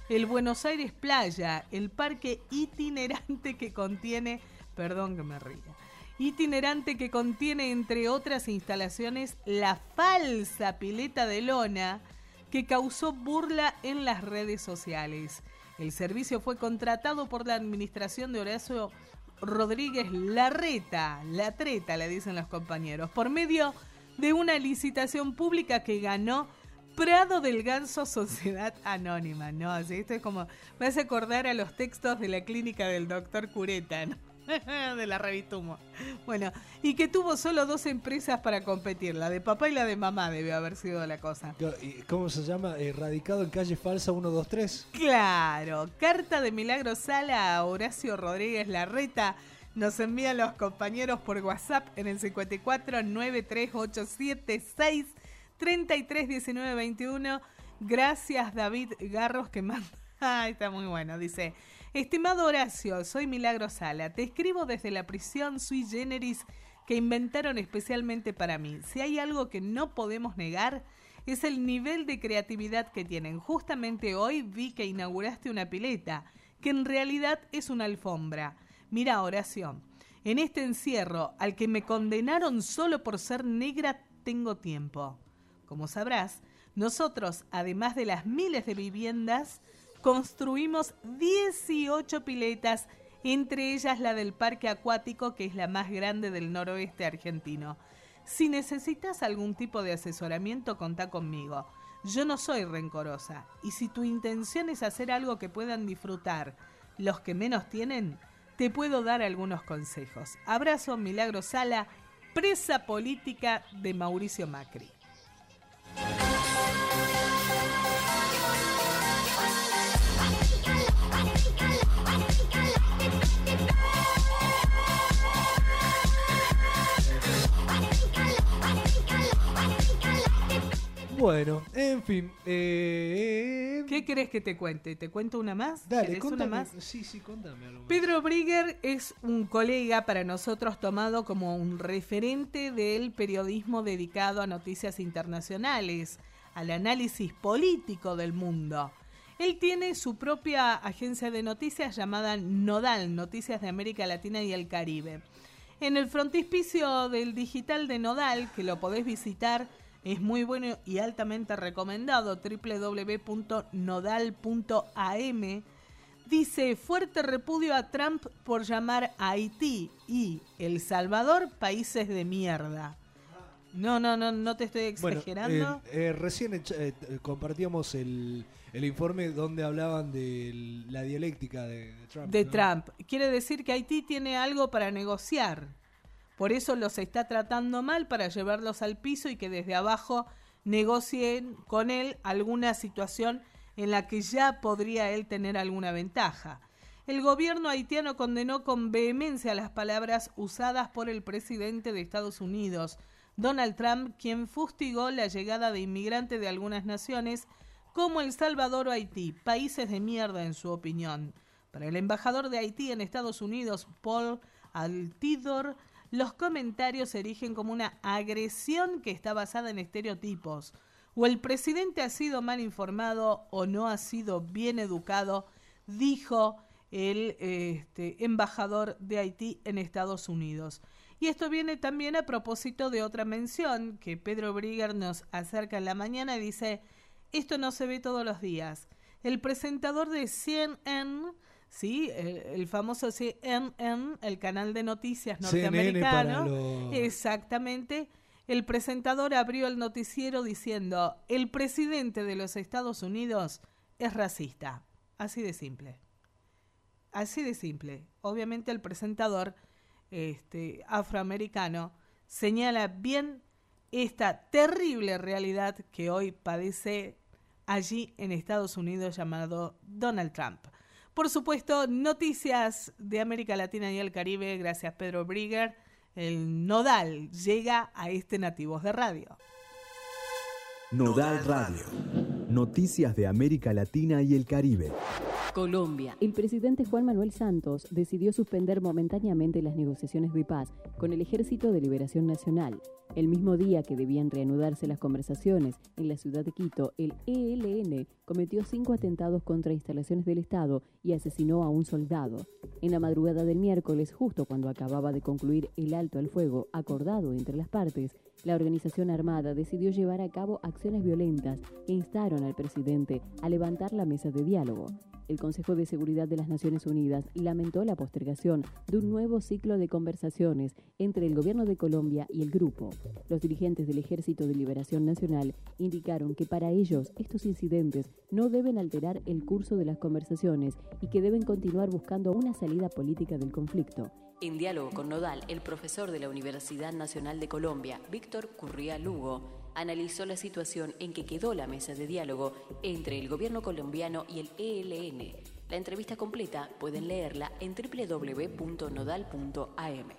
el Buenos Aires Playa, el parque itinerante que contiene, perdón que me ría, itinerante que contiene, entre otras instalaciones, la falsa pileta de lona que causó burla en las redes sociales. El servicio fue contratado por la administración de Horacio Rodríguez Larreta, la treta le dicen los compañeros, por medio de una licitación pública que ganó Prado del Ganso Sociedad Anónima. No, así esto es como, me hace acordar a los textos de la clínica del doctor Cureta, ¿no? De la revista Humo. Bueno, y que tuvo solo dos empresas para competir, la de papá y la de mamá debió haber sido la cosa. ¿Cómo se llama? Eh, radicado en calle falsa uno dos tres. Claro, carta de Milagro Sala a Horacio Rodríguez Larreta. Nos envían los compañeros por WhatsApp en el cincuenta y cuatro, nueve tres ocho siete seis, treinta y tres, diecinueve, veintiuno. Gracias, David Garros, que manda. Ah, está muy bueno. Dice: estimado Horacio, soy Milagro Sala. Te escribo desde la prisión sui generis que inventaron especialmente para mí. Si hay algo que no podemos negar, es el nivel de creatividad que tienen. Justamente hoy vi que inauguraste una pileta, que en realidad es una alfombra. Mira, Horacio, en este encierro al que me condenaron solo por ser negra, tengo tiempo. Como sabrás, nosotros, además de las miles de viviendas, construimos dieciocho piletas, entre ellas la del parque acuático, que es la más grande del noroeste argentino. Si necesitas algún tipo de asesoramiento, contá conmigo. Yo no soy rencorosa, y si tu intención es hacer algo que puedan disfrutar los que menos tienen, te puedo dar algunos consejos. Abrazo, Milagro Sala, presa política de Mauricio Macri. Bueno, en fin. Eh... ¿Qué querés que te cuente? ¿Te cuento una más? Dale, ¿Querés contame. una más? Sí, sí, contame algo más. Pedro Brigger es un colega para nosotros tomado como un referente del periodismo dedicado a noticias internacionales, al análisis político del mundo. Él tiene su propia agencia de noticias llamada Nodal, Noticias de América Latina y el Caribe. En el frontispicio del digital de Nodal, que lo podés visitar, es muy bueno y altamente recomendado, doble u doble u doble u punto nodal punto a eme. Dice: fuerte repudio a Trump por llamar a Haití y El Salvador países de mierda. No, no, no, no te estoy exagerando. Bueno, eh, eh, recién eh, eh, compartíamos el, el informe donde hablaban de la dialéctica de, de Trump. De ¿no? Trump. Quiere decir que Haití tiene algo para negociar. Por eso los está tratando mal, para llevarlos al piso y que desde abajo negocien con él alguna situación en la que ya podría él tener alguna ventaja. El gobierno haitiano condenó con vehemencia las palabras usadas por el presidente de Estados Unidos, Donald Trump, quien fustigó la llegada de inmigrantes de algunas naciones como El Salvador o Haití, países de mierda en su opinión. Para el embajador de Haití en Estados Unidos, Paul Altidor, los comentarios se erigen como una agresión que está basada en estereotipos. O el presidente ha sido mal informado o no ha sido bien educado, dijo el este, embajador de Haití en Estados Unidos. Y esto viene también a propósito de otra mención que Pedro Brigger nos acerca en la mañana y dice: esto no se ve todos los días. El presentador de C N N, sí, el, el famoso C N N, el canal de noticias norteamericano, lo... exactamente, el presentador abrió el noticiero diciendo: el presidente de los Estados Unidos es racista. Así de simple. Así de simple. Obviamente el presentador este, afroamericano señala bien esta terrible realidad que hoy padece allí en Estados Unidos, llamado Donald Trump. Por supuesto, noticias de América Latina y el Caribe, gracias Pedro Brigger. El Nodal llega a este Nativos de Radio. Nodal Radio. Noticias de América Latina y el Caribe. Colombia. El presidente Juan Manuel Santos decidió suspender momentáneamente las negociaciones de paz con el Ejército de Liberación Nacional. El mismo día que debían reanudarse las conversaciones en la ciudad de Quito, el E L N cometió cinco atentados contra instalaciones del Estado y asesinó a un soldado. En la madrugada del miércoles, justo cuando acababa de concluir el alto al fuego acordado entre las partes, la organización armada decidió llevar a cabo acciones violentas que instaron al presidente a levantar la mesa de diálogo. El Consejo de Seguridad de las Naciones Unidas lamentó la postergación de un nuevo ciclo de conversaciones entre el gobierno de Colombia y el grupo. Los dirigentes del Ejército de Liberación Nacional indicaron que para ellos estos incidentes no deben alterar el curso de las conversaciones y que deben continuar buscando una salida política del conflicto. En diálogo con Nodal, el profesor de la Universidad Nacional de Colombia, Víctor Curría Lugo, analizó la situación en que quedó la mesa de diálogo entre el gobierno colombiano y el E L N. La entrevista completa pueden leerla en doble u doble u doble u punto nodal punto a m.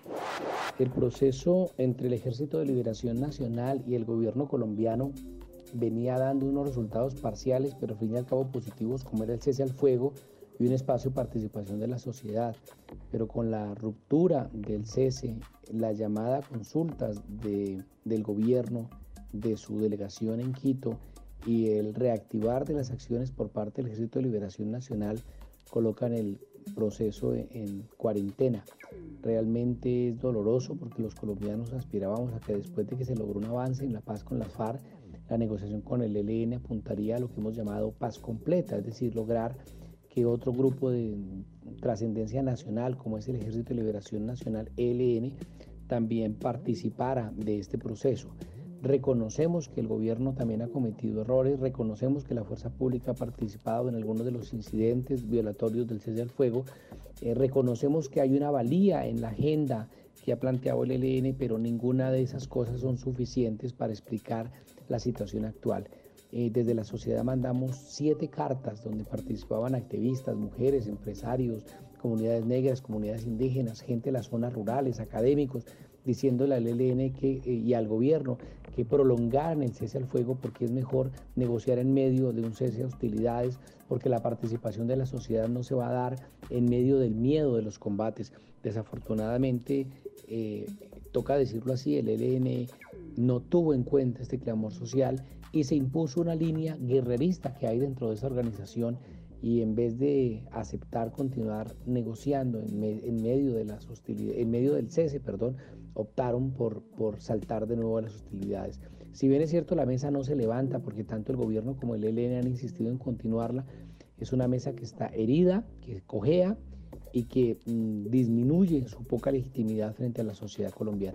El proceso entre el Ejército de Liberación Nacional y el gobierno colombiano venía dando unos resultados parciales, pero al fin y al cabo positivos, como era el cese al fuego y un espacio de participación de la sociedad. Pero con la ruptura del cese, la llamada a consultas de, del gobierno, de su delegación en Quito y el reactivar de las acciones por parte del Ejército de Liberación Nacional colocan el proceso en, en cuarentena. Realmente es doloroso porque los colombianos aspirábamos a que después de que se logró un avance en la paz con las FARC, la negociación con el E L N apuntaría a lo que hemos llamado paz completa, es decir, lograr que otro grupo de trascendencia nacional, como es el Ejército de Liberación Nacional, E L N, también participara de este proceso. Reconocemos que el gobierno también ha cometido errores, reconocemos que la fuerza pública ha participado en algunos de los incidentes violatorios del cese al fuego, eh, reconocemos que hay una valía en la agenda que ha planteado el E L N, pero ninguna de esas cosas son suficientes para explicar la situación actual. Eh, desde la sociedad mandamos siete cartas donde participaban activistas, mujeres, empresarios, comunidades negras, comunidades indígenas, gente de las zonas rurales, académicos, diciéndole al E L N que, eh, y al gobierno que prolongaran el cese al fuego porque es mejor negociar en medio de un cese de hostilidades, porque la participación de la sociedad no se va a dar en medio del miedo de los combates. Desafortunadamente, eh, toca decirlo así, el E L N no tuvo en cuenta este clamor social y se impuso una línea guerrerista que hay dentro de esa organización, y en vez de aceptar continuar negociando en, me, en medio de las hostilidades, en medio del cese, perdón, optaron por, por saltar de nuevo a las hostilidades. Si bien es cierto, la mesa no se levanta porque tanto el gobierno como el E L N han insistido en continuarla, es una mesa que está herida, que cojea y que mmm, disminuye su poca legitimidad frente a la sociedad colombiana.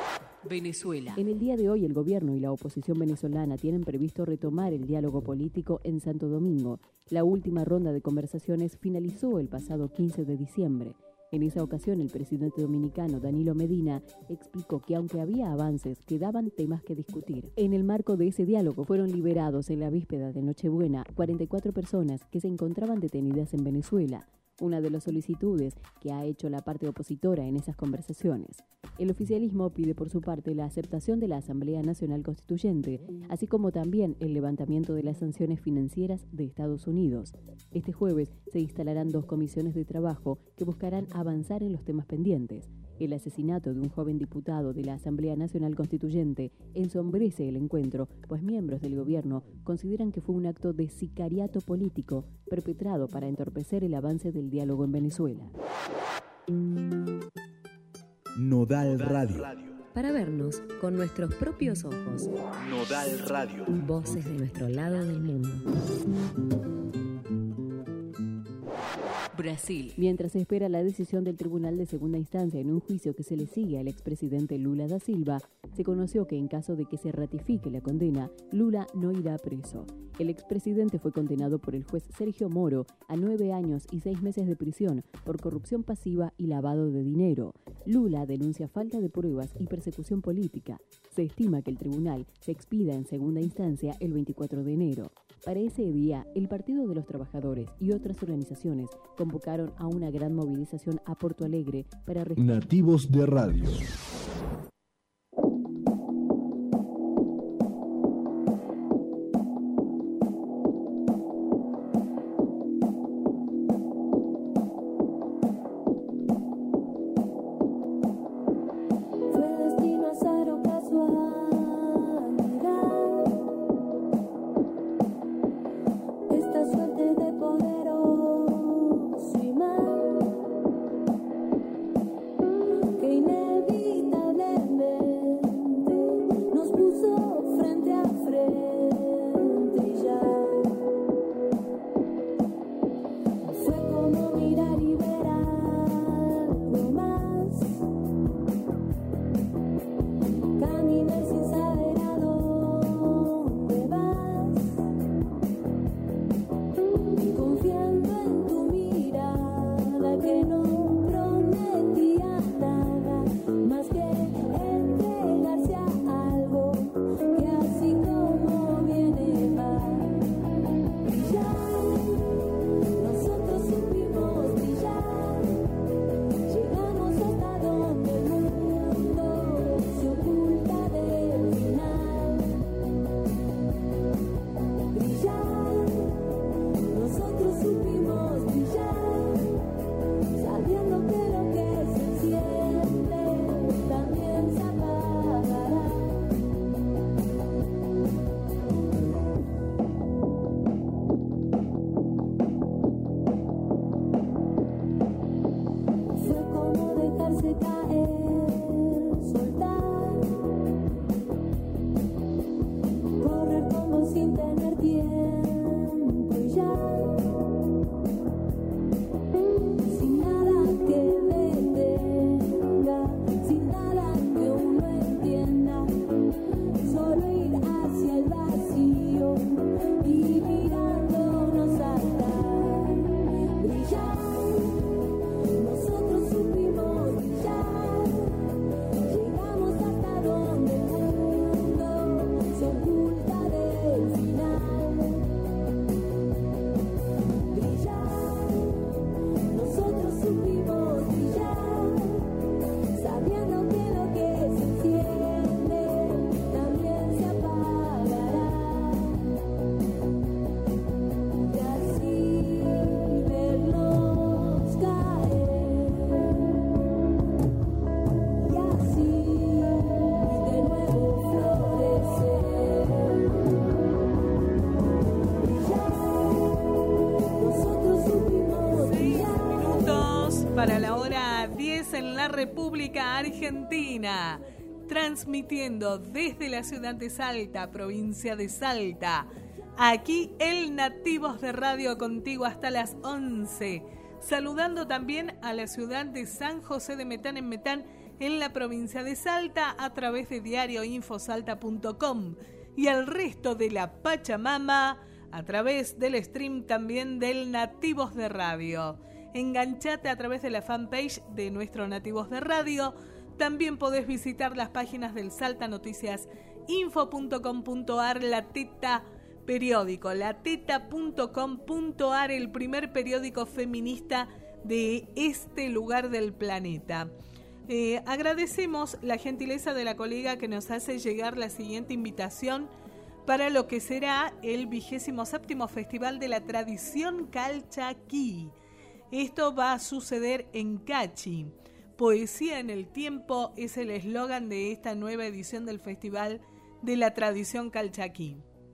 Venezuela. En el día de hoy, el gobierno y la oposición venezolana tienen previsto retomar el diálogo político en Santo Domingo. La última ronda de conversaciones finalizó el pasado quince de diciembre. En esa ocasión, el presidente dominicano Danilo Medina explicó que aunque había avances, quedaban temas que discutir. En el marco de ese diálogo fueron liberados en la víspera de Nochebuena cuarenta y cuatro personas que se encontraban detenidas en Venezuela, una de las solicitudes que ha hecho la parte opositora en esas conversaciones. El oficialismo pide por su parte la aceptación de la Asamblea Nacional Constituyente, así como también el levantamiento de las sanciones financieras de Estados Unidos. Este jueves se instalarán dos comisiones de trabajo que buscarán avanzar en los temas pendientes. El asesinato de un joven diputado de la Asamblea Nacional Constituyente ensombrece el encuentro, pues miembros del gobierno consideran que fue un acto de sicariato político perpetrado para entorpecer el avance del diálogo en Venezuela. Nodal Radio. Para vernos con nuestros propios ojos. Nodal Radio. Voces de nuestro lado del mundo. Brasil. Mientras se espera la decisión del Tribunal de Segunda Instancia en un juicio que se le sigue al expresidente Lula da Silva, se conoció que en caso de que se ratifique la condena, Lula no irá preso. El expresidente fue condenado por el juez Sergio Moro a nueve años y seis meses de prisión por corrupción pasiva y lavado de dinero. Lula denuncia falta de pruebas y persecución política. Se estima que el tribunal se expida en segunda instancia el veinticuatro de enero. Para ese día, el Partido de los Trabajadores y otras organizaciones convocaron a una gran movilización a Porto Alegre para... Nativos de Radio. dejarse caer, soltar, correr como sin tener tiempo y ya, sin nada que detenga, sin nada que uno entienda, solo ir hacia el vacío y mirándonos hasta brillar. Nosotros supimos brillar, llegamos hasta donde el mundo se oculta del final. Brillar, nosotros supimos brillar, sabiendo que lo que se enciende también se apagará. Y así vernos caer, y así de nuevo florecer. Brillar, nosotros supimos brillar. Minutos para la hora diez en la República Argentina, transmitiendo desde la ciudad de Salta, provincia de Salta. Aquí el Nativos de Radio contigo hasta las once. Saludando también a la ciudad de San José de Metán en Metán, en la provincia de Salta, a través de diario info salta punto com. Y al resto de la Pachamama, a través del stream también del Nativos de Radio. Enganchate a través de la fanpage de nuestro Nativos de Radio. También podés visitar las páginas del Salta Noticias info punto com punto ar, La Teta Periódico, la teta punto com punto ar, el primer periódico feminista de este lugar del planeta. Eh, agradecemos la gentileza de la colega que nos hace llegar la siguiente invitación para lo que será el vigésimo séptimo Festival de la Tradición Calchaquí. Esto va a suceder en Cachi. Poesía en el tiempo es el eslogan de esta nueva edición del Festival de la Tradición Calchaquí.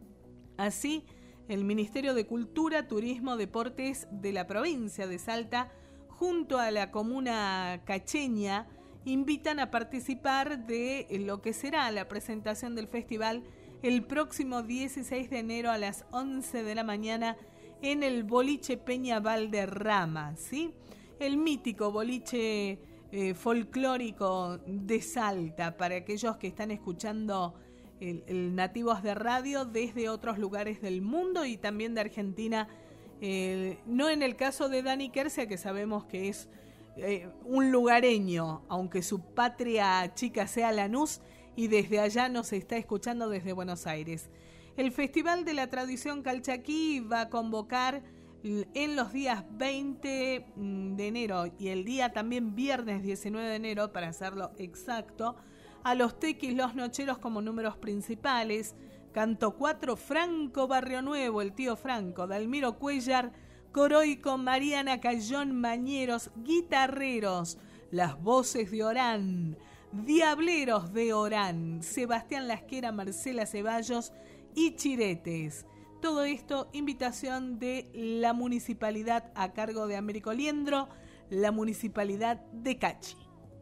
Así, el Ministerio de Cultura, Turismo, Deportes de la provincia de Salta, junto a la comuna cacheña, invitan a participar de lo que será la presentación del festival el próximo dieciséis de enero a las once de la mañana en el boliche Peña Valderrama, ¿sí? El mítico boliche eh, folclórico de Salta, para aquellos que están escuchando el, el Nativos de Radio desde otros lugares del mundo y también de Argentina. Eh, no en el caso de Dani Quercia, que sabemos que es eh, un lugareño, aunque su patria chica sea Lanús, y desde allá nos está escuchando desde Buenos Aires. El Festival de la Tradición Calchaquí va a convocar en los días veinte de enero y el día también viernes diecinueve de enero, para hacerlo exacto, a los tequis Los Nocheros como números principales, Canto cuatro, Franco Barrio Nuevo, el tío Franco, Dalmiro Cuellar, Coroico, Mariana Cayón, Mañeros, Guitarreros, Las Voces de Orán, Diableros de Orán, Sebastián Lasquera, Marcela Ceballos y Chiretes. Todo esto, invitación de la municipalidad a cargo de Américo Liendro, la municipalidad de Cachi.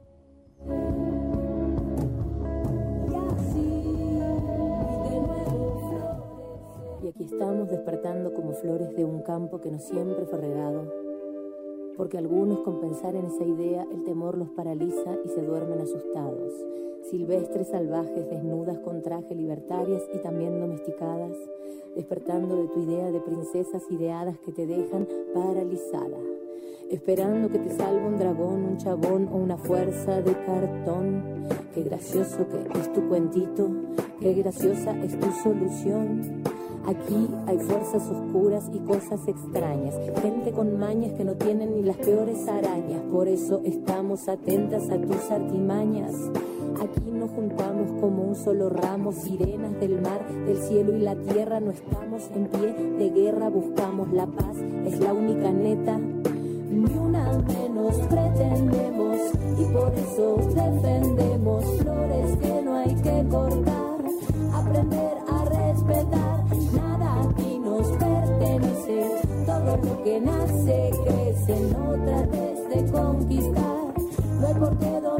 Y aquí estamos despertando como flores de un campo que no siempre fue regado, porque algunos, con pensar en esa idea, el temor los paraliza y se duermen asustados. Silvestres, salvajes, desnudas con traje, libertarias y también domesticadas, despertando de tu idea de princesas ideadas que te dejan paralizada, esperando que te salve un dragón, un chabón o una fuerza de cartón. Qué gracioso que es tu cuentito, qué graciosa es tu solución. Aquí hay fuerzas oscuras y cosas extrañas, gente con mañas que no tienen ni las peores arañas. Por eso estamos atentas a tus artimañas. Aquí nos juntamos como un solo ramo, sirenas del mar, del cielo y la tierra. No estamos en pie de guerra, buscamos la paz, es la única neta. Ni una menos pretendemos y por eso defendemos flores que no hay que cortar. Aprender a respetar, nada aquí nos pertenece. Todo lo que nace crece, no trates de conquistar. No hay por qué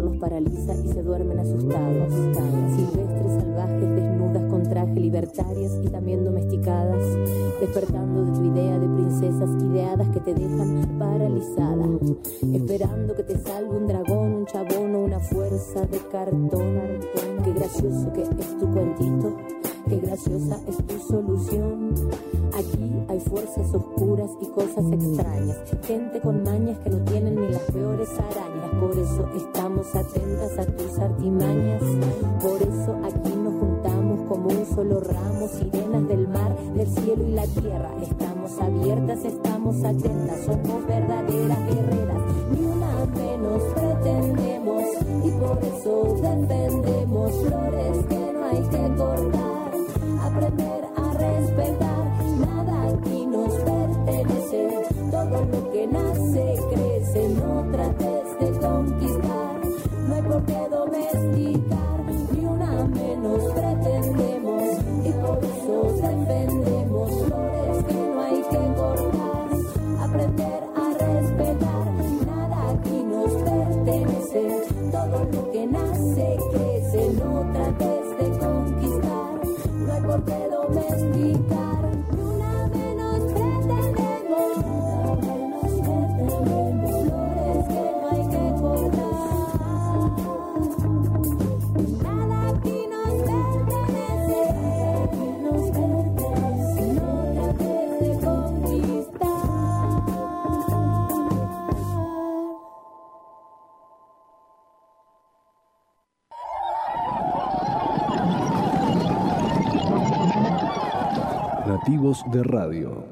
temor los paraliza y se duermen asustados. Silvestres, salvajes, desnudas con traje, libertarias y también domesticadas, despertando de tu idea de princesas ideadas que te dejan paralizada, esperando que te salve un dragón, un chabón o una fuerza de cartón. Qué gracioso que es tu cuentito, qué graciosa es tu solución. Aquí hay fuerzas oscuras y cosas extrañas, gente con mañas que no tienen ni las peores arañas. Por eso estamos atentas a tus artimañas, por eso aquí nos juntamos como un solo ramo, sirenas del mar, del cielo y la tierra. Estamos abiertas, estamos atentas, somos verdaderas guerreras, ni una menos pretendemos, y por eso defendemos flores que no hay que cortar, aprender a respetar. Nada aquí nos pertenece, todo lo que nace crece, no trates de conquistar, no hay por qué domesticar, ni una menos pretendemos, y por eso defendemos flores que no hay que cortar, aprender a respetar. Nada aquí nos pertenece, todo lo que nace crece, no trates de conquistar, no hay por qué domesticar. Nativos de Radio.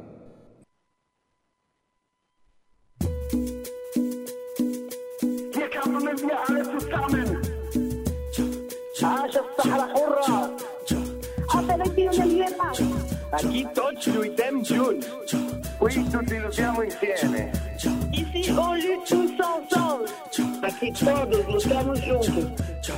Aquí tutti luttiamo juntos. Qui tutti luttiamo insieme. Ici on lutte tous ensemble. Aquí todos luchamos juntos.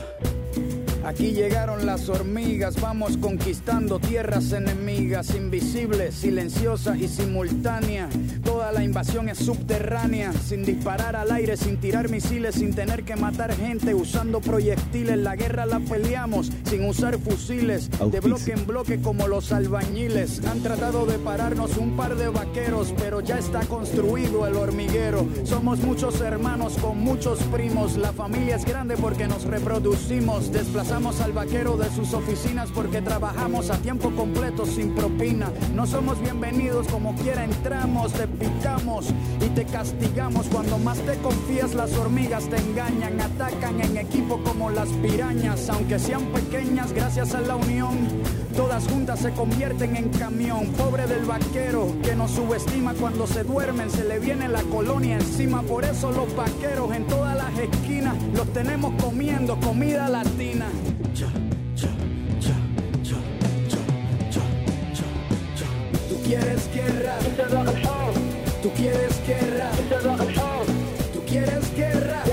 Aquí llegaron las hormigas, vamos conquistando tierras enemigas, invisibles, silenciosas y simultáneas. Toda la invasión es subterránea, sin disparar al aire, sin tirar misiles, sin tener que matar gente, usando proyectiles. La guerra la peleamos sin usar fusiles, de bloque en bloque como los albañiles. Han tratado de pararnos un par de vaqueros, pero ya está construido el hormiguero. Somos muchos hermanos con muchos primos, la familia es grande porque nos reproducimos. Desplazamos al vaquero de sus oficinas porque trabajamos a tiempo completo sin propina. No somos bienvenidos, como quiera entramos, te picamos y te castigamos. Cuando más te confías las hormigas te engañan, atacan en equipo como las pirañas. Aunque sean pequeñas, gracias a la unión, todas juntas se convierten en camión. Pobre del vaquero que nos subestima, cuando se duermen se le viene la colonia encima. Por eso los vaqueros en todas las esquinas los tenemos comiendo comida latina. Cha, cha, cha, cha, cha, cha, cha, cha. Tú quieres guerra, tú quieres guerra, tú quieres guerra,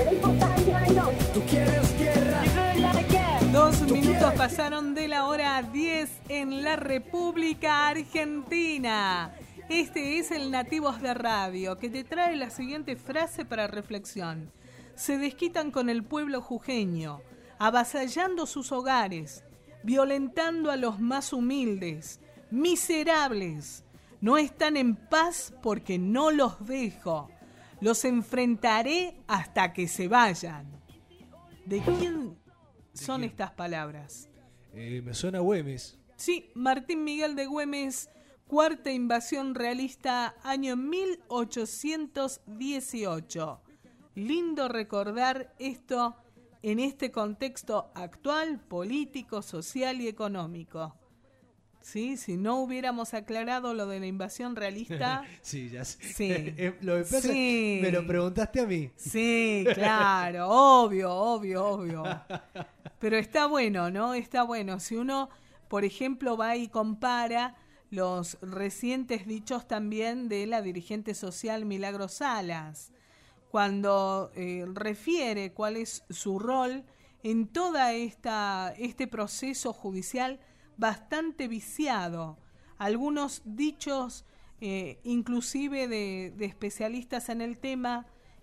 tú quieres guerra. Dos minutos pasaron de la hora diez en la República Argentina. Este es el Nativos de Radio, que te trae la siguiente frase para reflexión. Se desquitan con el pueblo jujeño, avasallando sus hogares, violentando a los más humildes, miserables. No están en paz porque no los dejo. Los enfrentaré hasta que se vayan. ¿De quién son estas palabras? Eh, me suena a Güemes. Sí, Martín Miguel de Güemes, cuarta invasión realista, año mil ochocientos dieciocho. Lindo recordar esto en este contexto actual, político, social y económico. Sí, si no hubiéramos aclarado lo de la invasión realista. Sí, ya sé. Sí. Lo que pasa Sí. es que me lo preguntaste a mí. Sí, claro, obvio, obvio, obvio. Pero está bueno, ¿no? Está bueno. Si uno, por ejemplo, va y compara los recientes dichos también de la dirigente social Milagros Salas, cuando eh, refiere cuál es su rol en toda esta este proceso judicial bastante viciado. Algunos dichos, eh, inclusive de, de especialistas en el tema,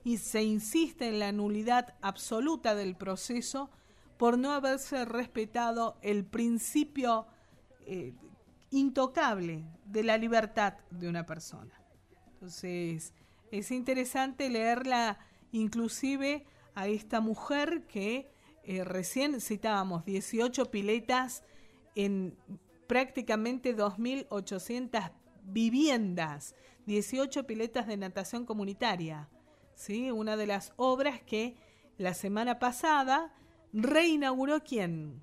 y se insiste en la nulidad absoluta del proceso por no haberse respetado el principio eh, intocable de la libertad de una persona. Entonces, es interesante leerla inclusive a esta mujer que eh, recién citábamos, dieciocho piletas en prácticamente dos mil ochocientas viviendas, dieciocho piletas de natación comunitaria, ¿sí? Una de las obras que la semana pasada reinauguró ¿quién?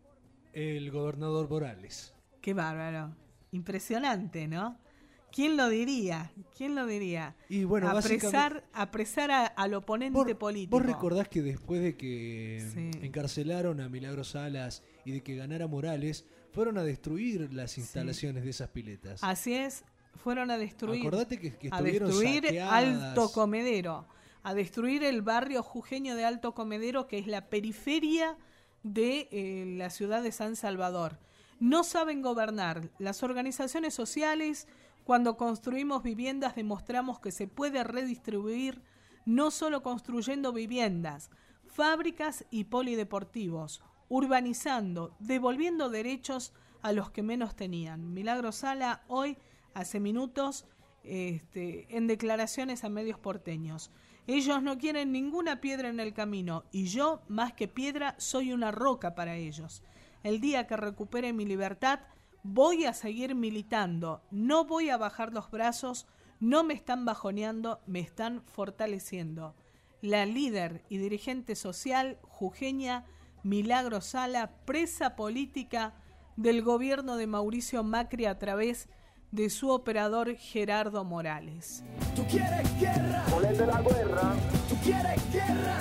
El gobernador Morales. Qué bárbaro, impresionante, ¿no? ¿Quién lo diría? ¿Quién lo diría? Y bueno, apresar, apresar a, al oponente ¿Vos, político. ¿Vos recordás que después de que sí. encarcelaron a Milagro Salas y de que ganara Morales, fueron a destruir las instalaciones sí. de esas piletas? Así es, fueron a destruir. Acordate que, que a estuvieron destruir saqueadas. Alto Comedero, a destruir el barrio jujeño de Alto Comedero, que es la periferia de eh, la ciudad de San Salvador. No saben gobernar. Las organizaciones sociales, cuando construimos viviendas, demostramos que se puede redistribuir no solo construyendo viviendas, fábricas y polideportivos, urbanizando, devolviendo derechos a los que menos tenían. Milagro Sala hoy, hace minutos, este, en declaraciones a medios porteños. Ellos no quieren ninguna piedra en el camino y yo, más que piedra, soy una roca para ellos. El día que recupere mi libertad, voy a seguir militando, no voy a bajar los brazos, no me están bajoneando, me están fortaleciendo. La líder y dirigente social jujeña Milagro Sala, presa política del gobierno de Mauricio Macri a través de su operador Gerardo Morales. ¿Tú quieres guerra? Ponete la guerra. ¿Tú quieres guerra?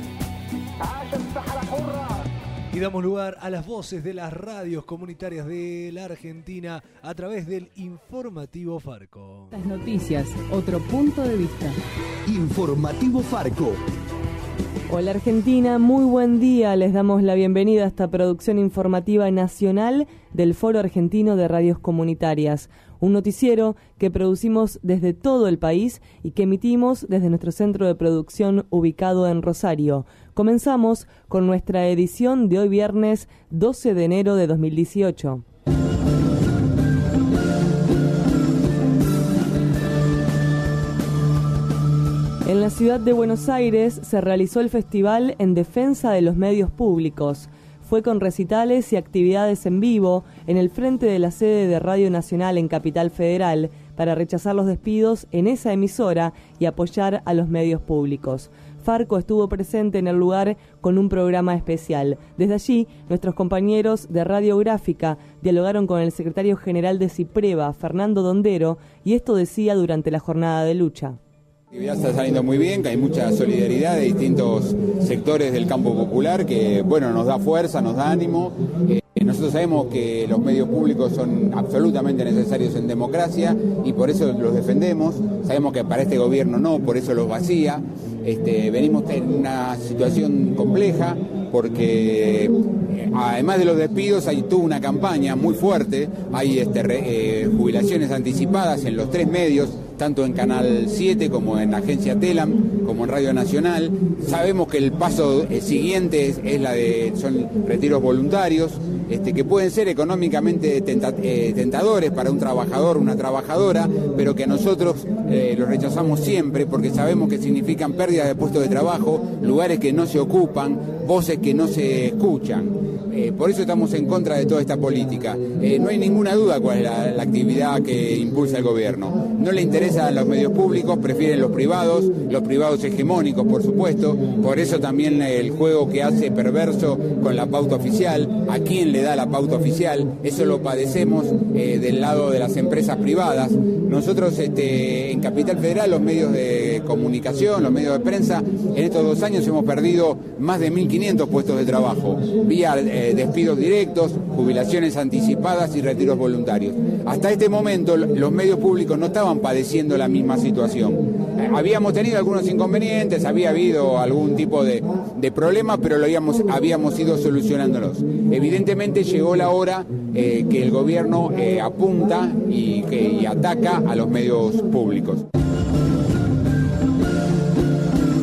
Y damos lugar a las voces de las radios comunitarias de la Argentina a través del Informativo Farco. Las noticias, otro punto de vista. Informativo Farco. Hola Argentina, muy buen día. Les damos la bienvenida a esta producción informativa nacional del Foro Argentino de Radios Comunitarias, un noticiero que producimos desde todo el país y que emitimos desde nuestro centro de producción ubicado en Rosario. Comenzamos con nuestra edición de hoy viernes doce de enero de dos mil dieciocho. En la ciudad de Buenos Aires se realizó el Festival en Defensa de los Medios Públicos. Fue con recitales y actividades en vivo en el frente de la sede de Radio Nacional en Capital Federal para rechazar los despidos en esa emisora y apoyar a los medios públicos. Farco estuvo presente en el lugar con un programa especial. Desde allí, nuestros compañeros de Radiográfica dialogaron con el secretario general de CIPREVA, Fernando Dondero, y esto decía durante la jornada de lucha. La actividad está saliendo muy bien, que hay mucha solidaridad de distintos sectores del campo popular que, bueno, nos da fuerza, nos da ánimo. Eh, nosotros sabemos que los medios públicos son absolutamente necesarios en democracia y por eso los defendemos. Sabemos que para este gobierno no, por eso los vacía. Este, venimos en una situación compleja porque eh, además de los despidos hay toda una campaña muy fuerte, hay este, re, eh, jubilaciones anticipadas en los tres medios, tanto en Canal siete como en Agencia Telam, como en Radio Nacional. Sabemos que el paso eh, siguiente es, es la de son retiros voluntarios, este, que pueden ser económicamente tenta, eh, tentadores para un trabajador, una trabajadora, pero que nosotros eh, los rechazamos siempre porque sabemos que significan pérdidas de puestos de trabajo, lugares que no se ocupan, voces que no se escuchan. Eh, por eso estamos en contra de toda esta política. Eh, no hay ninguna duda cuál es la, la actividad que impulsa el gobierno. No le interesan los medios públicos, prefieren los privados, los privados hegemónicos, por supuesto. Por eso también el juego que hace perverso con la pauta oficial. ¿A quién le da la pauta oficial? Eso lo padecemos eh, del lado de las empresas privadas. Nosotros este, en Capital Federal, los medios de comunicación, los medios de prensa, en estos dos años hemos perdido más de mil quinientos puestos de trabajo, vía eh, despidos directos, jubilaciones anticipadas y retiros voluntarios. Hasta este momento los medios públicos no estaban padeciendo la misma situación. Eh, habíamos tenido algunos inconvenientes, había habido algún tipo de, de problema, pero lo habíamos, habíamos ido solucionándolos. Evidentemente llegó la hora eh, que el gobierno eh, apunta y, que, y ataca a los medios públicos.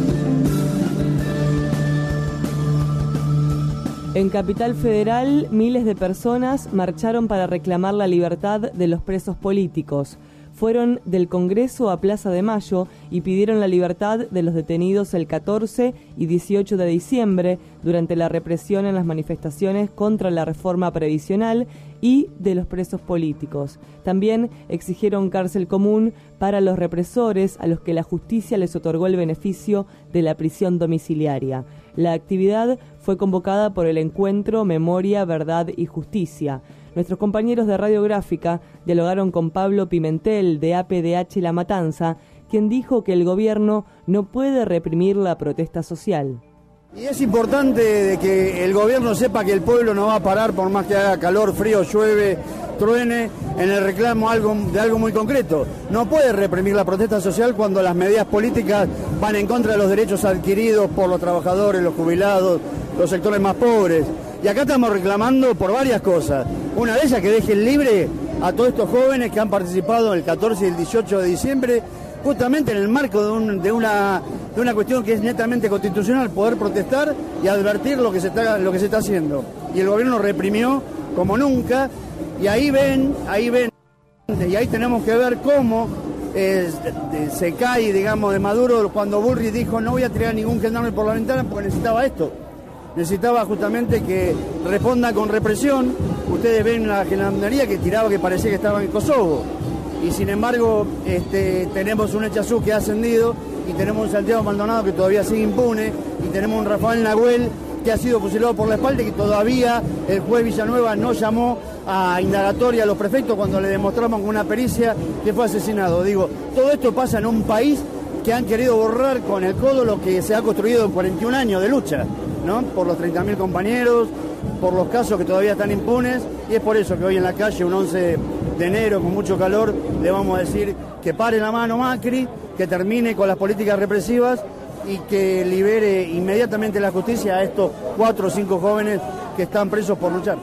En Capital Federal, miles de personas marcharon para reclamar la libertad de los presos políticos. Fueron del Congreso a Plaza de Mayo y pidieron la libertad de los detenidos el catorce y dieciocho de diciembre durante la represión en las manifestaciones contra la reforma previsional y de los presos políticos. También exigieron cárcel común para los represores a los que la justicia les otorgó el beneficio de la prisión domiciliaria. La actividad fue convocada por el encuentro Memoria, Verdad y Justicia. Nuestros compañeros de Radiográfica dialogaron con Pablo Pimentel de A P D H La Matanza, quien dijo que el gobierno no puede reprimir la protesta social. Y es importante de que el gobierno sepa que el pueblo no va a parar por más que haga calor, frío, llueve, truene, en el reclamo algo, de algo muy concreto. No puede reprimir la protesta social cuando las medidas políticas van en contra de los derechos adquiridos por los trabajadores, los jubilados, los sectores más pobres. Y acá estamos reclamando por varias cosas. Una de ellas, que dejen libre a todos estos jóvenes que han participado el catorce y el dieciocho de diciembre, justamente en el marco de, un, de, una, de una cuestión que es netamente constitucional, poder protestar y advertir lo que se está, lo que se está haciendo. Y el gobierno reprimió como nunca, y ahí ven, ahí ven, y ahí tenemos que ver cómo eh, se cae, digamos, de Maduro cuando Bullrich dijo: no voy a tirar ningún gendarme por la ventana porque necesitaba esto. Necesitaba justamente que responda con represión. Ustedes ven la gendarmería que tiraba, que parecía que estaba en Kosovo. Y sin embargo, este, tenemos un Echazú que ha ascendido, y tenemos un Santiago Maldonado que todavía sigue impune, y tenemos un Rafael Nahuel que ha sido fusilado por la espalda y que todavía el juez Villanueva no llamó a indagatoria a los prefectos cuando le demostramos con una pericia que fue asesinado. Digo, todo esto pasa en un país que han querido borrar con el codo lo que se ha construido en cuarenta y un años de lucha, ¿no? Por los treinta mil compañeros, por los casos que todavía están impunes, y es por eso que hoy en la calle, un once de enero, con mucho calor, le vamos a decir que pare la mano Macri, que termine con las políticas represivas y que libere inmediatamente la justicia a estos cuatro o cinco jóvenes que están presos por luchar.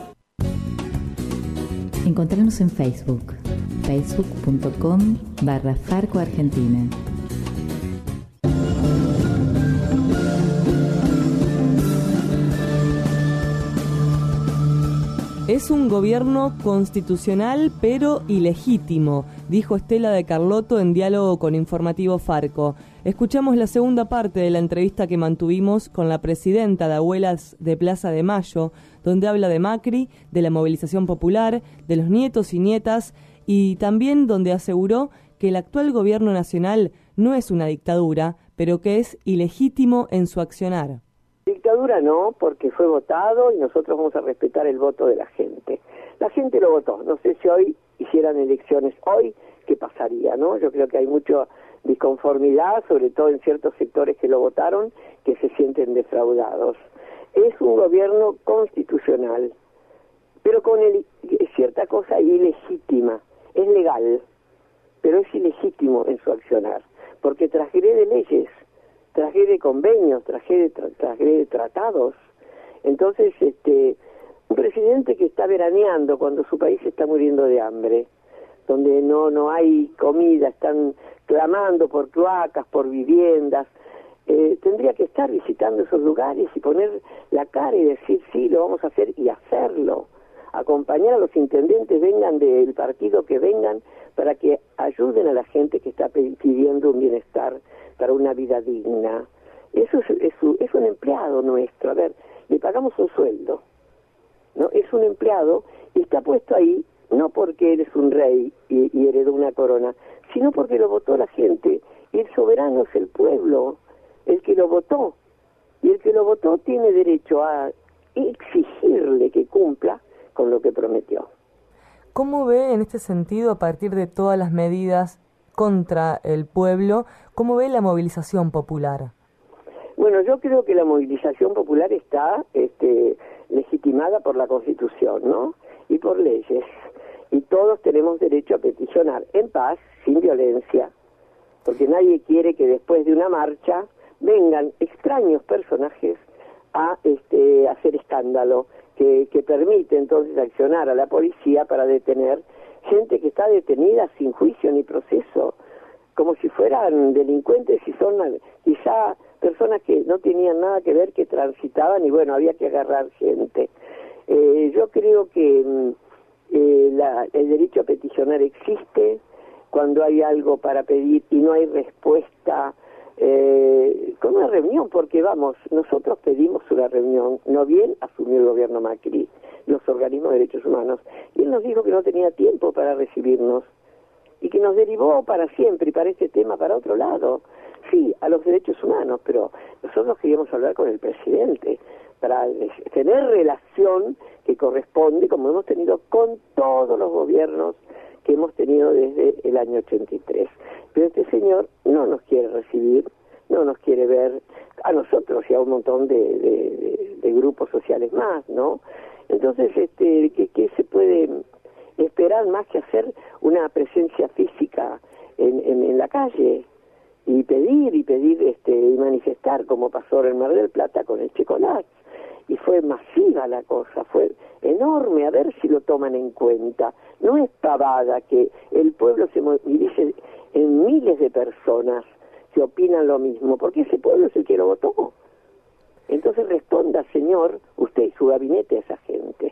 Encontrarnos en Facebook, facebook punto com barra Farco Argentina. Es un gobierno constitucional pero ilegítimo, dijo Estela de Carlotto en diálogo con Informativo Farco. Escuchamos la segunda parte de la entrevista que mantuvimos con la presidenta de Abuelas de Plaza de Mayo, donde habla de Macri, de la movilización popular, de los nietos y nietas, y también donde aseguró que el actual gobierno nacional no es una dictadura, pero que es ilegítimo en su accionar. Dictadura no, porque fue votado y nosotros vamos a respetar el voto de la gente. La gente lo votó. No sé si hoy hicieran elecciones hoy, ¿qué pasaría, no? Yo creo que hay mucha disconformidad, sobre todo en ciertos sectores que lo votaron, que se sienten defraudados. Es un gobierno constitucional, pero con el, cierta cosa ilegítima. Es legal, pero es ilegítimo en su accionar, porque transgrede leyes, transgrede convenios, transgrede, tra transgrede tratados. Entonces, este, un presidente que está veraneando cuando su país está muriendo de hambre, donde no no hay comida, están clamando por cloacas, por viviendas, eh, tendría que estar visitando esos lugares y poner la cara y decir sí, lo vamos a hacer y hacerlo. Acompañar a los intendentes, vengan del partido que vengan, para que ayuden a la gente que está pidiendo un bienestar para una vida digna. Eso es, es, es un empleado nuestro. A ver, le pagamos un sueldo, ¿no? Es un empleado y está puesto ahí no porque eres un rey y, y heredó una corona, sino porque lo votó la gente. Y el soberano es el pueblo, el que lo votó. Y el que lo votó tiene derecho a exigirle que cumpla con lo que prometió. ¿Cómo ve en este sentido, a partir de todas las medidas contra el pueblo, cómo ve la movilización popular? Bueno, yo creo que la movilización popular está este, legitimada por la Constitución, ¿no? Y por leyes. Y todos tenemos derecho a peticionar en paz, sin violencia, porque nadie quiere que después de una marcha vengan extraños personajes a este, hacer escándalo, que, que permite entonces accionar a la policía para detener gente que está detenida sin juicio ni proceso, como si fueran delincuentes y son quizá personas que no tenían nada que ver, que transitaban y bueno, había que agarrar gente. Eh, yo creo que eh, la, el derecho a peticionar existe cuando hay algo para pedir y no hay respuesta eh, con una reunión, porque vamos, nosotros pedimos una reunión, no bien asumió el gobierno Macri, los organismos de derechos humanos, y él nos dijo que no tenía tiempo para recibirnos y que nos derivó para siempre y para este tema para otro lado, sí, a los derechos humanos, pero nosotros queríamos hablar con el presidente para tener relación que corresponde, como hemos tenido con todos los gobiernos que hemos tenido desde el año ochenta y tres. Pero este señor no nos quiere recibir, no nos quiere ver a nosotros y a un montón de, de, de, de grupos sociales más, ¿no? Entonces, este, ¿qué, qué se puede esperar más que hacer una presencia física en, en, en la calle? Y pedir, y pedir, este, y manifestar, como pasó en Mar del Plata con el chocolate. Y fue masiva la cosa, fue enorme, a ver si lo toman en cuenta. No es pavada que el pueblo se movilice en miles de personas que opinan lo mismo, porque ese pueblo es el que lo votó. Entonces responda, señor, usted y su gabinete a esa gente.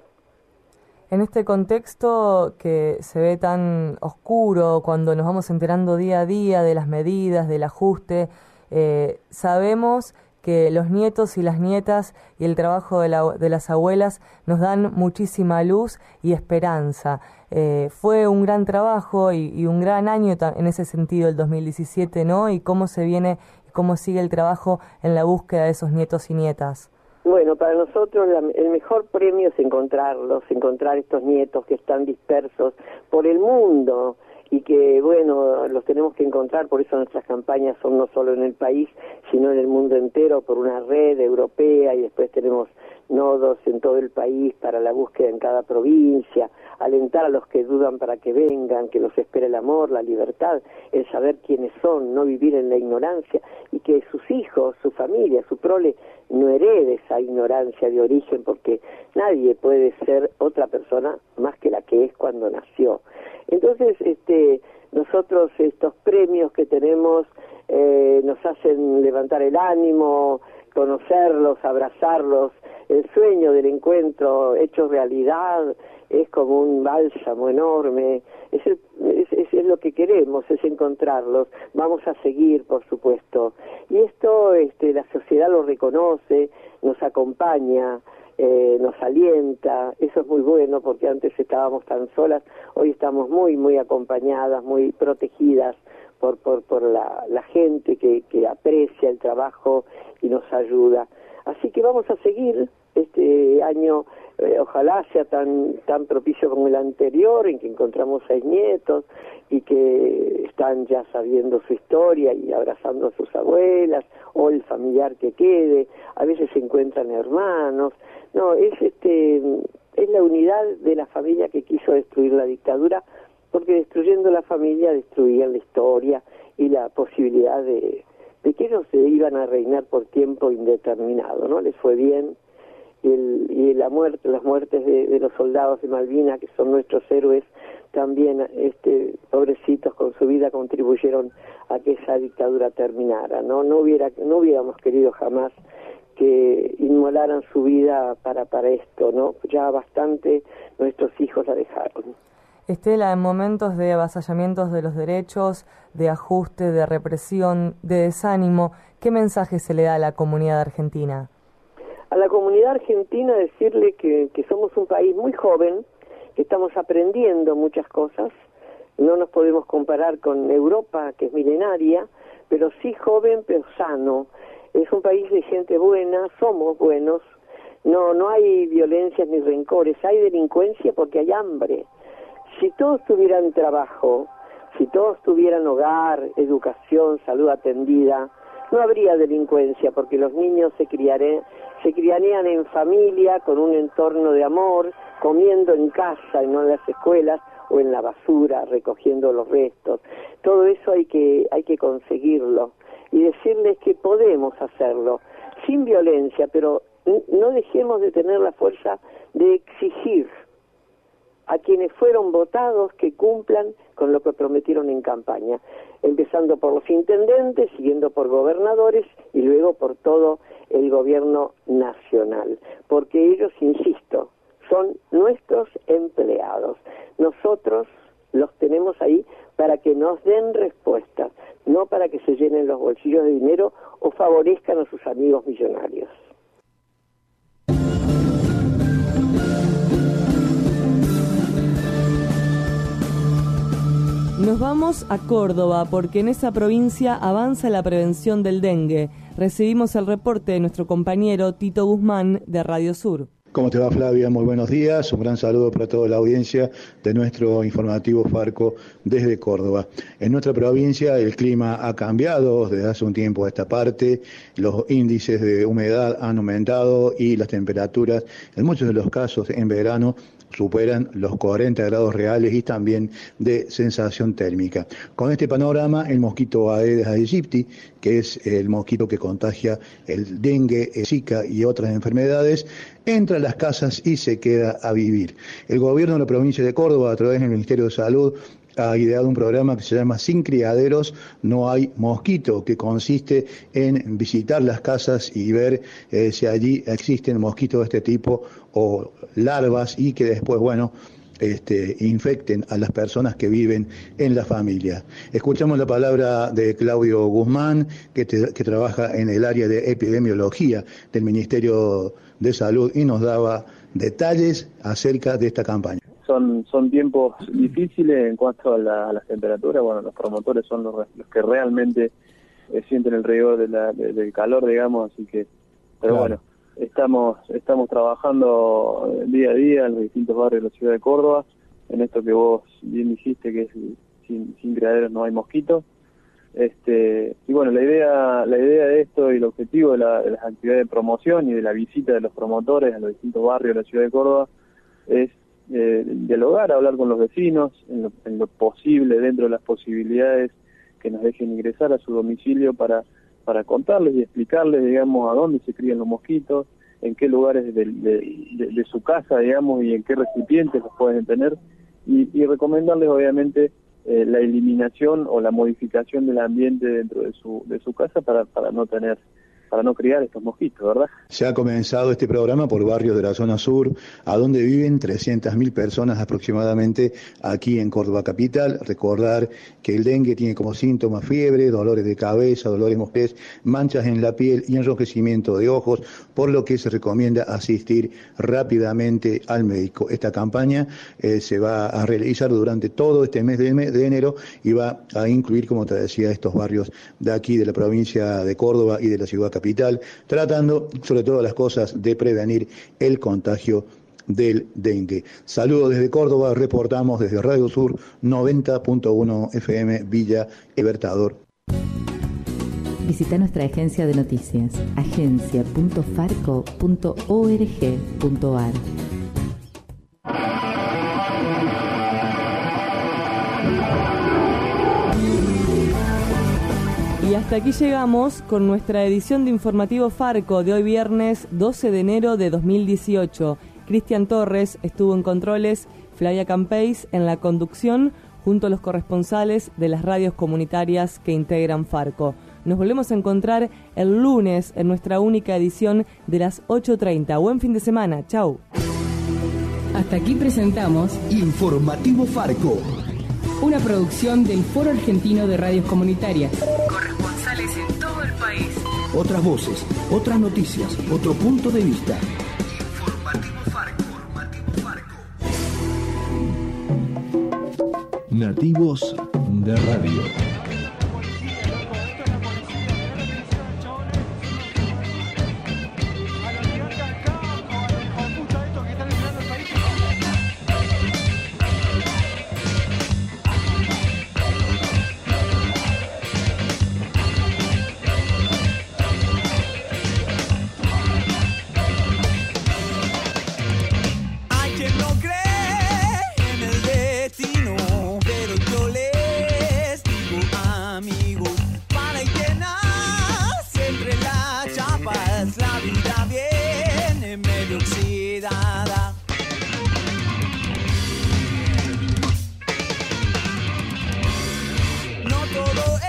En este contexto que se ve tan oscuro, cuando nos vamos enterando día a día de las medidas, del ajuste, eh, sabemos que los nietos y las nietas y el trabajo de, la, de las abuelas nos dan muchísima luz y esperanza. Eh, fue un gran trabajo y, y un gran año en ese sentido el dos mil diecisiete, ¿no? Y cómo se viene, cómo sigue el trabajo en la búsqueda de esos nietos y nietas. Bueno, para nosotros la, el mejor premio es encontrarlos, encontrar estos nietos que están dispersos por el mundo y que, bueno, los tenemos que encontrar, por eso nuestras campañas son no solo en el país, sino en el mundo entero, por una red europea, y después tenemos nodos en todo el país para la búsqueda en cada provincia, alentar a los que dudan para que vengan, que los espere el amor, la libertad, el saber quiénes son, no vivir en la ignorancia, y que sus hijos, su familia, su prole, no herede esa ignorancia de origen, porque nadie puede ser otra persona más que la que es cuando nació. Entonces, este, nosotros estos premios que tenemos eh, nos hacen levantar el ánimo, conocerlos, abrazarlos, el sueño del encuentro hecho realidad es como un bálsamo enorme, es, el, es, es, es lo que queremos, es encontrarlos, vamos a seguir, por supuesto, y esto este, la sociedad lo reconoce, nos acompaña, eh, nos alienta, eso es muy bueno porque antes estábamos tan solas, hoy estamos muy, muy acompañadas, muy protegidas por, por, por la, la gente que, que aprecia el trabajo y nos ayuda. Así que vamos a seguir este año, eh, ojalá sea tan tan propicio como el anterior, en que encontramos seis nietos y que están ya sabiendo su historia y abrazando a sus abuelas, o el familiar que quede, a veces se encuentran hermanos. No, es este es la unidad de la familia que quiso destruir la dictadura, porque destruyendo la familia destruían la historia y la posibilidad de, de que ellos se iban a reinar por tiempo indeterminado, ¿no? Les fue bien. Y, el, y la muerte, las muertes de, de los soldados de Malvinas, que son nuestros héroes, también, este, pobrecitos, con su vida contribuyeron a que esa dictadura terminara, ¿no? No hubiera, no hubiéramos querido jamás que inmolaran su vida para, para esto, ¿no? Ya bastante nuestros hijos la dejaron. Estela, en momentos de avasallamientos de los derechos, de ajuste, de represión, de desánimo, ¿qué mensaje se le da a la comunidad argentina? A la comunidad argentina decirle que, que somos un país muy joven, que estamos aprendiendo muchas cosas, no nos podemos comparar con Europa, que es milenaria, pero sí joven, pero sano. Es un país de gente buena, somos buenos, no, no hay violencias ni rencores, hay delincuencia porque hay hambre. Si todos tuvieran trabajo, si todos tuvieran hogar, educación, salud atendida, no habría delincuencia, porque los niños se criaré, se criarían en familia, con un entorno de amor, comiendo en casa y no en las escuelas o en la basura, recogiendo los restos. Todo eso hay que, hay que conseguirlo y decirles que podemos hacerlo, sin violencia, pero no dejemos de tener la fuerza de exigir a quienes fueron votados que cumplan con lo que prometieron en campaña. empezando por los intendentes, siguiendo por gobernadores y luego por todo el gobierno nacional, porque ellos, insisto, son nuestros empleados. Nosotros los tenemos ahí para que nos den respuestas, no para que se llenen los bolsillos de dinero o favorezcan a sus amigos millonarios. Nos vamos a Córdoba porque en esa provincia avanza la prevención del dengue. Recibimos el reporte de nuestro compañero Tito Guzmán de Radio Sur. ¿Cómo te va, Flavia? Muy buenos días. Un gran saludo para toda la audiencia de nuestro informativo Farco desde Córdoba. En nuestra provincia el clima ha cambiado desde hace un tiempo a esta parte. Los índices de humedad han aumentado y las temperaturas, en muchos de los casos en verano, superan los cuarenta grados reales y también de sensación térmica. Con este panorama, el mosquito Aedes aegypti, que es el mosquito que contagia el dengue, el Zika y otras enfermedades, entra a las casas y se queda a vivir. El gobierno de la provincia de Córdoba, a través del Ministerio de Salud, ha ideado un programa que se llama Sin Criaderos No Hay Mosquito, que consiste en visitar las casas y ver eh, si allí existen mosquitos de este tipo o larvas y que después, bueno, este, infecten a las personas que viven en la familia. Escuchamos la palabra de Claudio Guzmán, que, te, que trabaja en el área de epidemiología del Ministerio de Salud y nos daba detalles acerca de esta campaña. Son, son tiempos difíciles en cuanto a, la, a las temperaturas. Bueno, los promotores son los, los que realmente eh, sienten el rigor de la, de, del calor, digamos, así que, pero claro. Bueno, estamos estamos trabajando día a día en los distintos barrios de la ciudad de Córdoba, en esto que vos bien dijiste, que es sin, sin criaderos no hay mosquitos. Este, y bueno, la idea la idea de esto y el objetivo de, la, de las actividades de promoción y de la visita de los promotores a los distintos barrios de la ciudad de Córdoba es Eh, dialogar, hablar con los vecinos en lo, en lo posible, dentro de las posibilidades que nos dejen ingresar a su domicilio para, para contarles y explicarles, digamos, a dónde se crían los mosquitos, en qué lugares de, de, de, de su casa, digamos, y en qué recipientes los pueden tener, y, y recomendarles, obviamente, eh, la eliminación o la modificación del ambiente dentro de su, de su casa para, para no tener para no criar estos mosquitos, ¿verdad? Se ha comenzado este programa por barrios de la zona sur, a donde viven trescientas mil personas aproximadamente aquí en Córdoba capital. Recordar que el dengue tiene como síntomas fiebre, dolores de cabeza, dolores musculares, manchas en la piel y enrojecimiento de ojos, por lo que se recomienda asistir rápidamente al médico. Esta campaña eh, se va a realizar durante todo este mes de, de enero y va a incluir, como te decía, estos barrios de aquí, de la provincia de Córdoba y de la ciudad capital, tratando sobre todas las cosas de prevenir el contagio del dengue. Saludos desde Córdoba, reportamos desde Radio Sur noventa punto uno F M Villa Libertador. Visita nuestra agencia de noticias, agencia punto farco punto org punto ar. Y hasta aquí llegamos con nuestra edición de Informativo Farco de hoy viernes doce de enero de dos mil dieciocho. Cristian Torres estuvo en controles, Flavia Campeis en la conducción, junto a los corresponsales de las radios comunitarias que integran Farco. Nos volvemos a encontrar el lunes en nuestra única edición de las ocho treinta. Buen fin de semana, chau. Hasta aquí presentamos Informativo Farco, una producción del Foro Argentino de Radios Comunitarias. Corresponsales en todo el país. Otras voces, otras noticias, otro punto de vista. Informativo Farco. Informativo Farco. Nativos de Radio. No todo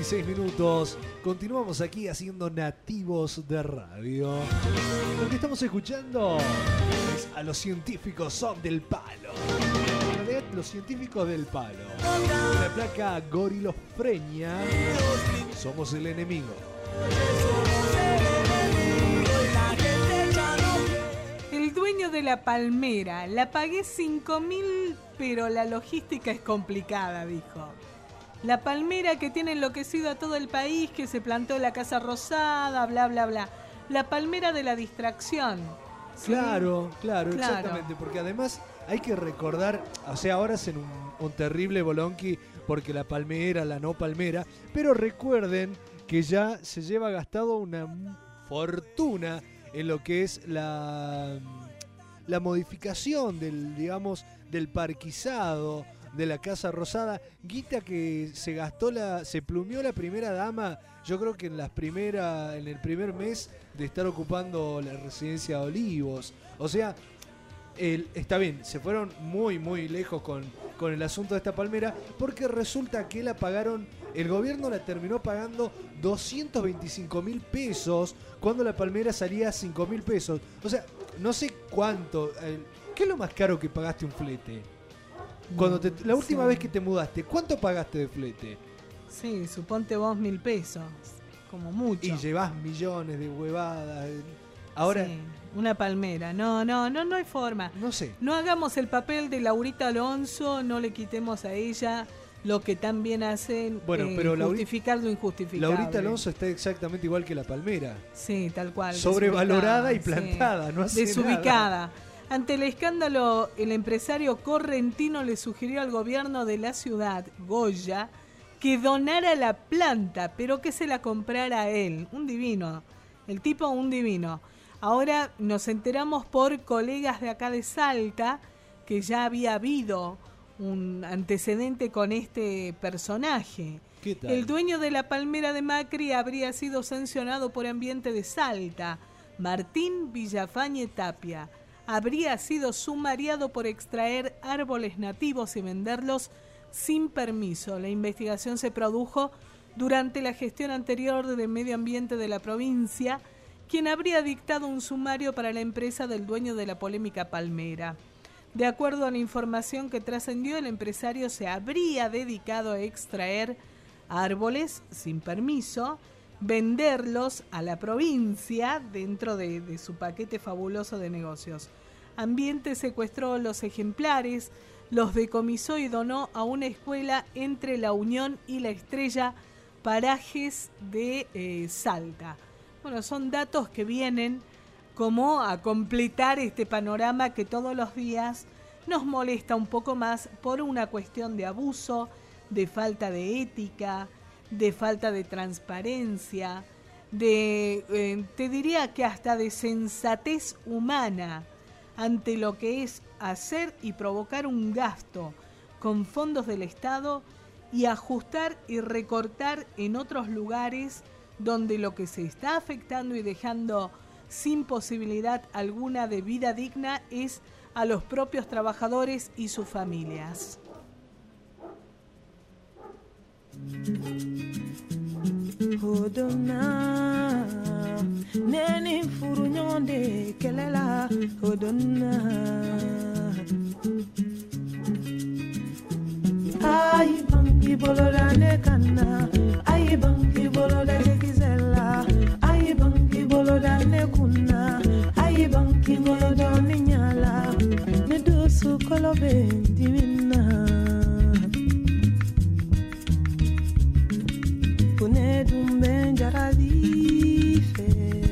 veintiséis minutos. Continuamos aquí haciendo Nativos de Radio. Lo que estamos escuchando es a los científicos son del palo. En realidad, los científicos del palo. La placa Gorilofrenia. Somos el enemigo. El dueño de la palmera. La pagué cinco mil, pero la logística es complicada, dijo. La palmera que tiene enloquecido a todo el país, que se plantó en la Casa Rosada, bla, bla, bla. La palmera de la distracción. ¿Sí? Claro, claro, Claro. exactamente. Porque además hay que recordar, o sea, ahora hacen un, un terrible bolonqui porque la palmera, la no palmera, pero recuerden que ya se lleva gastado una fortuna en lo que es la, la modificación del, digamos, del parquizado de la Casa Rosada, guita que se gastó la, se plumió la primera dama, yo creo que en las primera, en el primer mes de estar ocupando la residencia de Olivos. O sea, el, está bien, se fueron muy muy lejos con, con el asunto de esta palmera, porque resulta que la pagaron, el gobierno la terminó pagando doscientos veinticinco mil pesos, cuando la palmera salía a cinco mil pesos. O sea, no sé cuánto, eh, ¿qué es lo más caro que pagaste un flete? Cuando te, la última Sí. vez que te mudaste, ¿cuánto pagaste de flete? Sí, suponte vos mil pesos, como mucho. Y llevas millones de huevadas. Ahora, Sí, una palmera. No, no, no, no hay forma. no sé. No hagamos el papel de Laurita Alonso, no le quitemos a ella lo que tan bien hacen, Bueno, eh, pero Lauri- justificar lo injustificable. Laurita Alonso está exactamente igual que la palmera. Sí, tal cual. Sobrevalorada y desubicada, plantada, sí. no hace Desubicada. Ante el escándalo, el empresario correntino le sugirió al gobierno de la ciudad, Goya, que donara la planta, pero que se la comprara a él. Un divino. El tipo, un divino. Ahora nos enteramos por colegas de acá de Salta que ya había habido un antecedente con este personaje. ¿Qué tal? El dueño de la palmera de Macri habría sido sancionado por Ambiente de Salta, Martín Villafañe Tapia. Habría sido sumariado por extraer árboles nativos y venderlos sin permiso. La investigación se produjo durante la gestión anterior de Medio Ambiente de la provincia, quien habría dictado un sumario para la empresa del dueño de la polémica palmera. De acuerdo a la información que trascendió, el empresario se habría dedicado a extraer árboles sin permiso, venderlos a la provincia dentro de, de su paquete fabuloso de negocios. Ambiente secuestró los ejemplares, los decomisó y donó a una escuela entre La Unión y La Estrella, parajes de eh, Salta. Bueno, son datos que vienen como a completar este panorama que todos los días nos molesta un poco más por una cuestión de abuso, de falta de ética, de falta de transparencia, de, eh, te diría que hasta de sensatez humana ante lo que es hacer y provocar un gasto con fondos del Estado y ajustar y recortar en otros lugares donde lo que se está afectando y dejando sin posibilidad alguna de vida digna es a los propios trabajadores y sus familias. Hodona neni furu nyonde kelela hodona ay bangi boloda ne kana ay bangi boloda ne kizela ay bangi boloda ne kuna ay bangi boloda ne nyala ne dosu kolobe dimina kune dumbe jaradife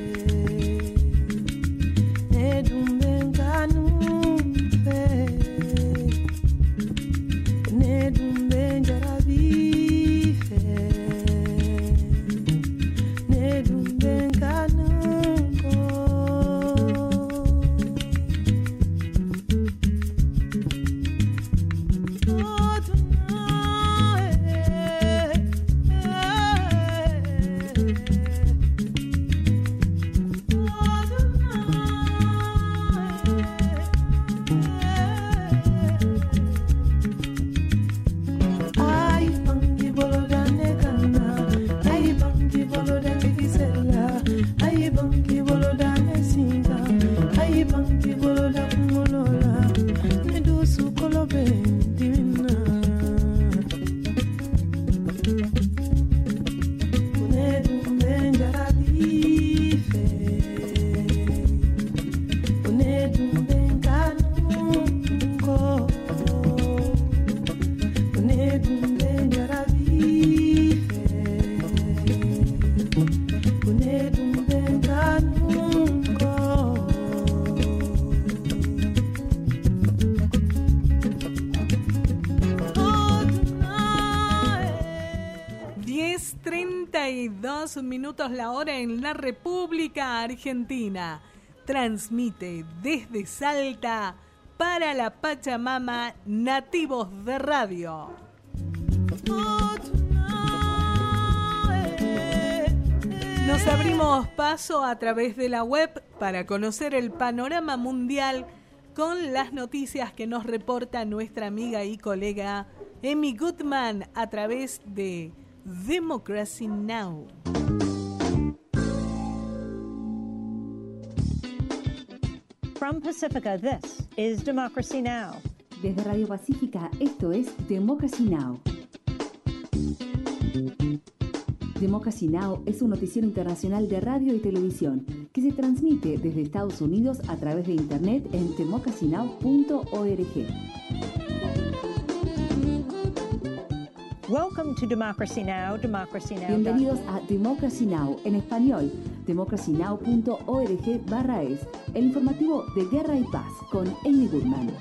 ne dumbe nganu fe ne dumbe jarabife treinta y dos minutos la hora en la República Argentina. Transmite desde Salta para la Pachamama Nativos de Radio. Nos abrimos paso a través de la web para conocer el panorama mundial con las noticias que nos reporta nuestra amiga y colega Emi Goodman a través de Democracy Now! From Pacifica, this is Democracy Now! Desde Radio Pacífica, esto es Democracy Now! Democracy Now! Es un noticiero internacional de radio y televisión que se transmite desde Estados Unidos a través de Internet en democracy now punto org. Welcome to Democracy Now! Democracy Now. Bienvenidos a Democracy Now! En español, democracy now punto org barra es, el informativo de Guerra y Paz con Amy Goodman.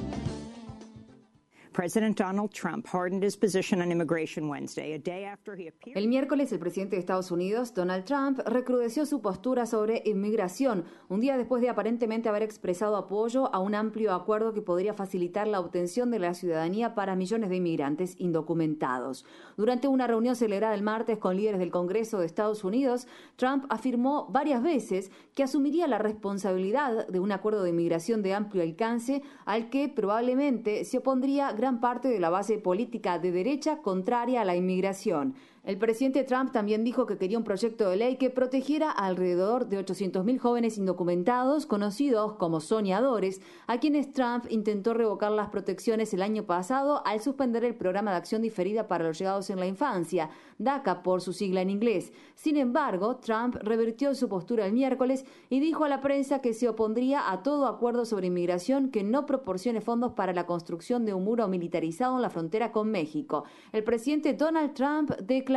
President Donald Trump hardened his position on immigration Wednesday, a day after he appeared. El miércoles, el presidente de Estados Unidos, Donald Trump, recrudeció su postura sobre inmigración, un día después de aparentemente haber expresado apoyo a un amplio acuerdo que podría facilitar la obtención de la ciudadanía para millones de inmigrantes indocumentados. Durante una reunión celebrada el martes con líderes del Congreso de Estados Unidos, Trump afirmó varias veces que asumiría la responsabilidad de un acuerdo de inmigración de amplio alcance al que probablemente se opondría gran parte de la base política de derecha contraria a la inmigración. El presidente Trump también dijo que quería un proyecto de ley que protegiera a alrededor de ochocientos mil jóvenes indocumentados, conocidos como soñadores, a quienes Trump intentó revocar las protecciones el año pasado al suspender el programa de acción diferida para los llegados en la infancia, DACA por su sigla en inglés. Sin embargo, Trump revirtió su postura el miércoles y dijo a la prensa que se opondría a todo acuerdo sobre inmigración que no proporcione fondos para la construcción de un muro militarizado en la frontera con México. El presidente Donald Trump declaró: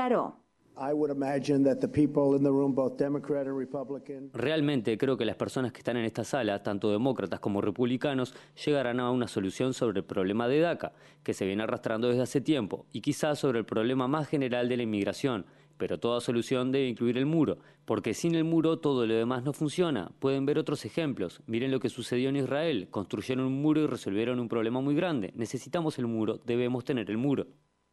Realmente creo que las personas que están en esta sala, tanto demócratas como republicanos, llegarán a una solución sobre el problema de DACA, que se viene arrastrando desde hace tiempo, y quizás sobre el problema más general de la inmigración. Pero toda solución debe incluir el muro, porque sin el muro todo lo demás no funciona. Pueden ver otros ejemplos. Miren lo que sucedió en Israel. Construyeron un muro y resolvieron un problema muy grande. Necesitamos el muro, debemos tener el muro.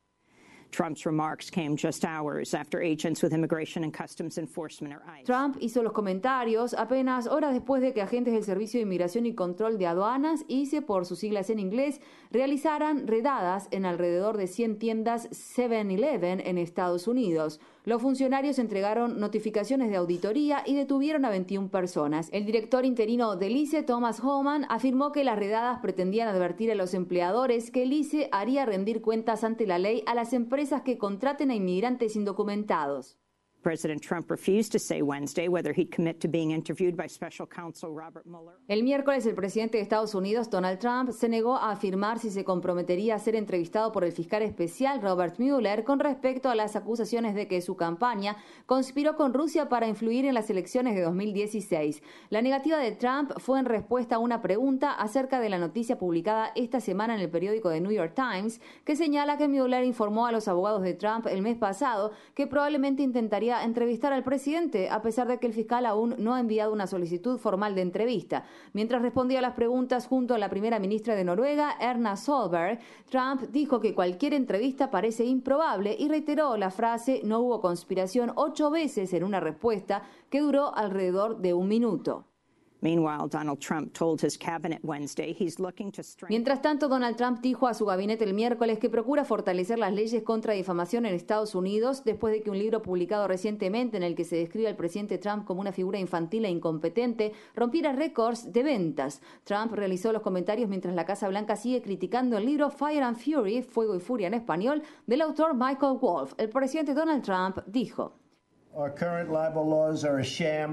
Trump's remarks came just hours after agents with Immigration and Customs Enforcement or ICE. Trump hizo los comentarios apenas horas después de que agentes del Servicio de Inmigración y Control de Aduanas, I C E por sus siglas en inglés, realizaran redadas en alrededor de cien tiendas seven eleven en Estados Unidos. Los funcionarios entregaron notificaciones de auditoría y detuvieron a veintiuna personas. El director interino del I C E, Thomas Homan, afirmó que las redadas pretendían advertir a los empleadores que el I C E haría rendir cuentas ante la ley a las empresas que contraten a inmigrantes indocumentados. President Trump refused to say Wednesday whether he'd commit to being interviewed by Special Counsel Robert Mueller. El miércoles, el presidente de Estados Unidos, Donald Trump, se negó a afirmar si se comprometería a ser entrevistado por el fiscal especial Robert Mueller con respecto a las acusaciones de que su campaña conspiró con Rusia para influir en las elecciones de dos mil dieciséis. La negativa de Trump fue en respuesta a una pregunta acerca de la noticia publicada esta semana en el periódico The New York Times, que señala que Mueller informó a los abogados de Trump el mes pasado que probablemente intentaría entrevistar al presidente, a pesar de que el fiscal aún no ha enviado una solicitud formal de entrevista. Mientras respondía a las preguntas junto a la primera ministra de Noruega, Erna Solberg, Trump dijo que cualquier entrevista parece improbable y reiteró la frase "no hubo conspiración" ocho veces en una respuesta que duró alrededor de un minuto. Meanwhile, Donald Trump told his cabinet Wednesday he's looking to strengthen. Mientras tanto, Donald Trump dijo a su gabinete el miércoles que procura fortalecer las leyes contra difamación en Estados Unidos después de que un libro publicado recientemente en el que se describe al presidente Trump como una figura infantil e incompetente rompiera récords de ventas. Trump realizó los comentarios mientras la Casa Blanca sigue criticando el libro Fire and Fury, Fuego y Furia en español, del autor Michael Wolff. El presidente Donald Trump dijo: Our current libel laws are a sham.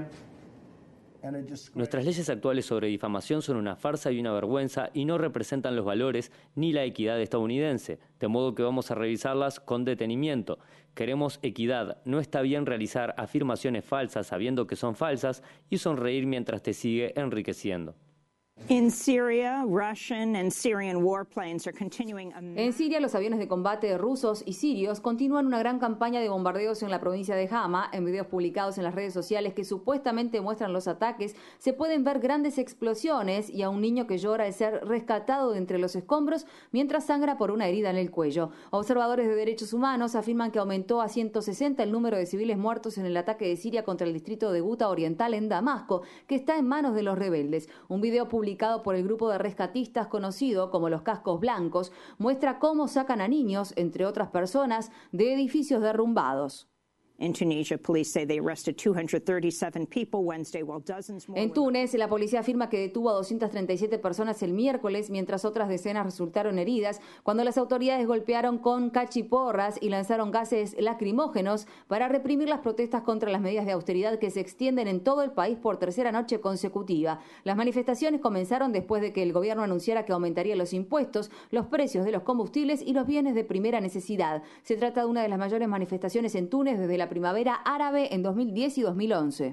Nuestras leyes actuales sobre difamación son una farsa y una vergüenza y no representan los valores ni la equidad estadounidense, de modo que vamos a revisarlas con detenimiento. Queremos equidad. No está bien realizar afirmaciones falsas sabiendo que son falsas y sonreír mientras te sigue enriqueciendo. En Siria, Russian and Syrian warplanes are continuing a... En Siria, los aviones de combate rusos y sirios continúan una gran campaña de bombardeos en la provincia de Hama. En videos publicados en las redes sociales que supuestamente muestran los ataques, se pueden ver grandes explosiones y a un niño que llora al ser rescatado de entre los escombros mientras sangra por una herida en el cuello. Observadores de derechos humanos afirman que aumentó a ciento sesenta el número de civiles muertos en el ataque de Siria contra el distrito de Guta Oriental en Damasco, que está en manos de los rebeldes. Un video publicado publicado por el grupo de rescatistas conocido como los Cascos Blancos, muestra cómo sacan a niños, entre otras personas, de edificios derrumbados. In Tunisia, police say they arrested two hundred thirty-seven people Wednesday, while dozens more... En Túnez, la policía afirma que detuvo a doscientas treinta y siete personas el miércoles, mientras otras decenas resultaron heridas cuando las autoridades golpearon con cachiporras y lanzaron gases lacrimógenos para reprimir las protestas contra las medidas de austeridad que se extienden en todo el país por tercera noche consecutiva. Las manifestaciones comenzaron después de que el gobierno anunciara que aumentaría los impuestos, los precios de los combustibles y los bienes de primera necesidad. Se trata de una de las mayores manifestaciones en Túnez desde la primavera árabe en dos mil diez y dos mil once.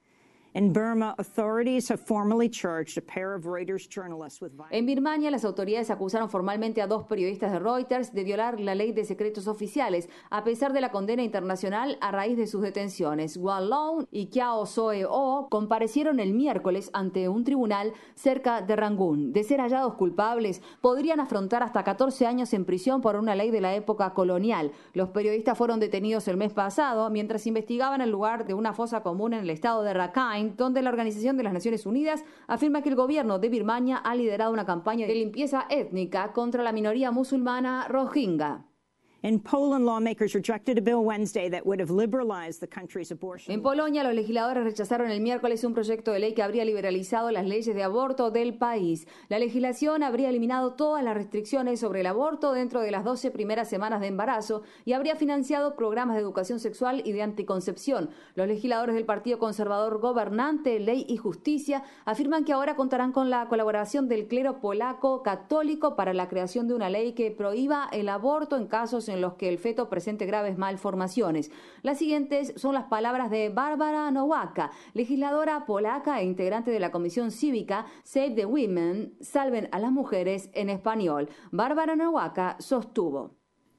In Burma, authorities have formally charged a pair of Reuters journalists with violence. En Birmania, las autoridades acusaron formalmente a dos periodistas de Reuters de violar la ley de secretos oficiales, a pesar de la condena internacional a raíz de sus detenciones. Wan Long y Kyaw Soe Oh comparecieron el miércoles ante un tribunal cerca de Rangún. De ser hallados culpables, podrían afrontar hasta catorce años en prisión por una ley de la época colonial. Los periodistas fueron detenidos el mes pasado mientras investigaban el lugar de una fosa común en el estado de Rakhine, donde la Organización de las Naciones Unidas afirma que el gobierno de Birmania ha liderado una campaña de limpieza étnica contra la minoría musulmana rohingya. In Poland, lawmakers rejected a bill Wednesday that would have liberalized the country's abortion. En Polonia, los legisladores rechazaron el miércoles un proyecto de ley que habría liberalizado las leyes de aborto del país. La legislación habría eliminado todas las restricciones sobre el aborto dentro de las doce primeras semanas de embarazo y habría financiado programas de educación sexual y de anticoncepción. Los legisladores del Partido Conservador Gobernante, Ley y Justicia afirman que ahora contarán con la colaboración del clero polaco católico para la creación de una ley que prohíba el aborto en casos en los que el feto presente graves malformaciones. Las siguientes son las palabras de Barbara Nowacka, legisladora polaca e integrante de la Comisión Cívica Save the Women, Salven a las Mujeres en español. Barbara Nowacka sostuvo: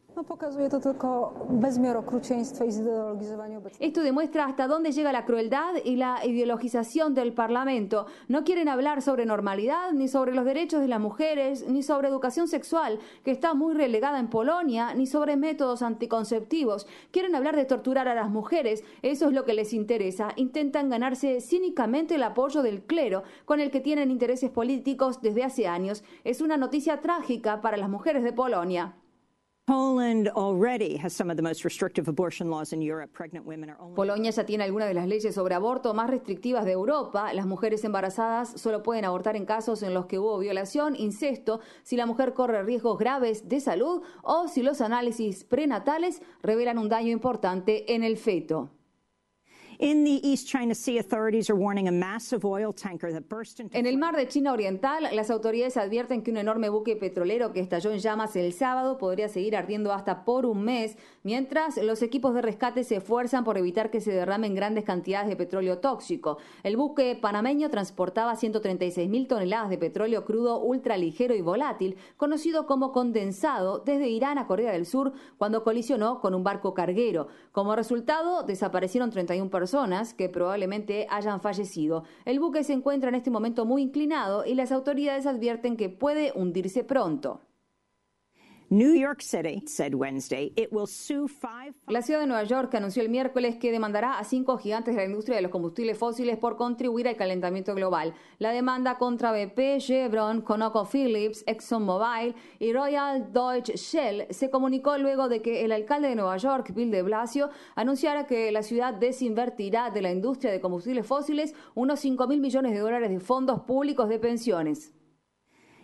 Esto demuestra hasta dónde llega la crueldad y la ideologización del Parlamento. No quieren hablar sobre normalidad, ni sobre los derechos de las mujeres, ni sobre educación sexual, que está muy relegada en Polonia, ni sobre métodos anticonceptivos. Quieren hablar de torturar a las mujeres. Eso es lo que les interesa. Intentan ganarse cínicamente el apoyo del clero, con el que tienen intereses políticos desde hace años. Es una noticia trágica para las mujeres de Polonia. Poland already has some of the most restrictive abortion laws in Europe. Pregnant women are only... Polonia ya tiene algunas de las leyes sobre aborto más restrictivas de Europa. Las mujeres embarazadas solo pueden abortar en casos en los que hubo violación, incesto, si la mujer corre riesgos graves de salud o si los análisis prenatales revelan un daño importante en el feto. In the East China Sea, authorities are warning a massive oil tanker that burst into... En el mar de China Oriental, las autoridades advierten que un enorme buque petrolero que estalló en llamas el sábado podría seguir ardiendo hasta por un mes, mientras los equipos de rescate se esfuerzan por evitar que se derramen grandes cantidades de petróleo tóxico. El buque panameño transportaba ciento treinta y seis mil toneladas de petróleo crudo ultraligero y volátil, conocido como condensado, desde Irán a Corea del Sur, cuando colisionó con un barco carguero. Como resultado, desaparecieron treinta y una personas personas que probablemente hayan fallecido. El buque se encuentra en este momento muy inclinado y las autoridades advierten que puede hundirse pronto. New York City said Wednesday it will sue five... La ciudad de Nueva York anunció el miércoles que demandará a cinco gigantes de la industria de los combustibles fósiles por contribuir al calentamiento global. La demanda contra B P, Chevron, ConocoPhillips, ExxonMobil y Royal Dutch Shell se comunicó luego de que el alcalde de Nueva York, Bill de Blasio, anunciara que la ciudad desinvertirá de la industria de combustibles fósiles unos cinco mil millones de dólares de fondos públicos de pensiones.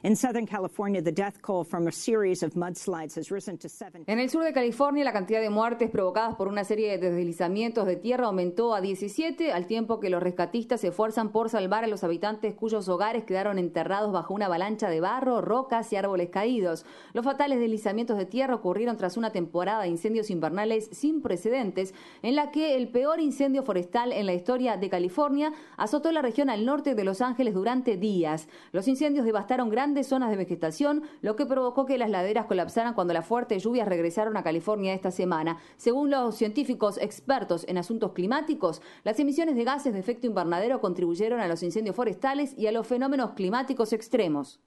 In Southern California, the death toll from a series of mudslides has risen to seven. En el sur de California, la cantidad de muertes provocadas por una serie de deslizamientos de tierra aumentó a diecisiete, al tiempo que los rescatistas se esfuerzan por salvar a los habitantes cuyos hogares quedaron enterrados bajo una avalancha de barro, rocas y árboles caídos. Los fatales deslizamientos de tierra ocurrieron tras una temporada de incendios invernales sin precedentes, en la que el peor incendio forestal en la historia de California azotó la región al norte de Los Ángeles durante días. Los incendios devastaron grandes zonas de vegetación, lo que provocó que las laderas colapsaran cuando las fuertes lluvias regresaron a California esta semana. Según los científicos expertos en asuntos climáticos, las emisiones de gases de efecto invernadero contribuyeron a los incendios forestales y a los fenómenos climáticos extremos.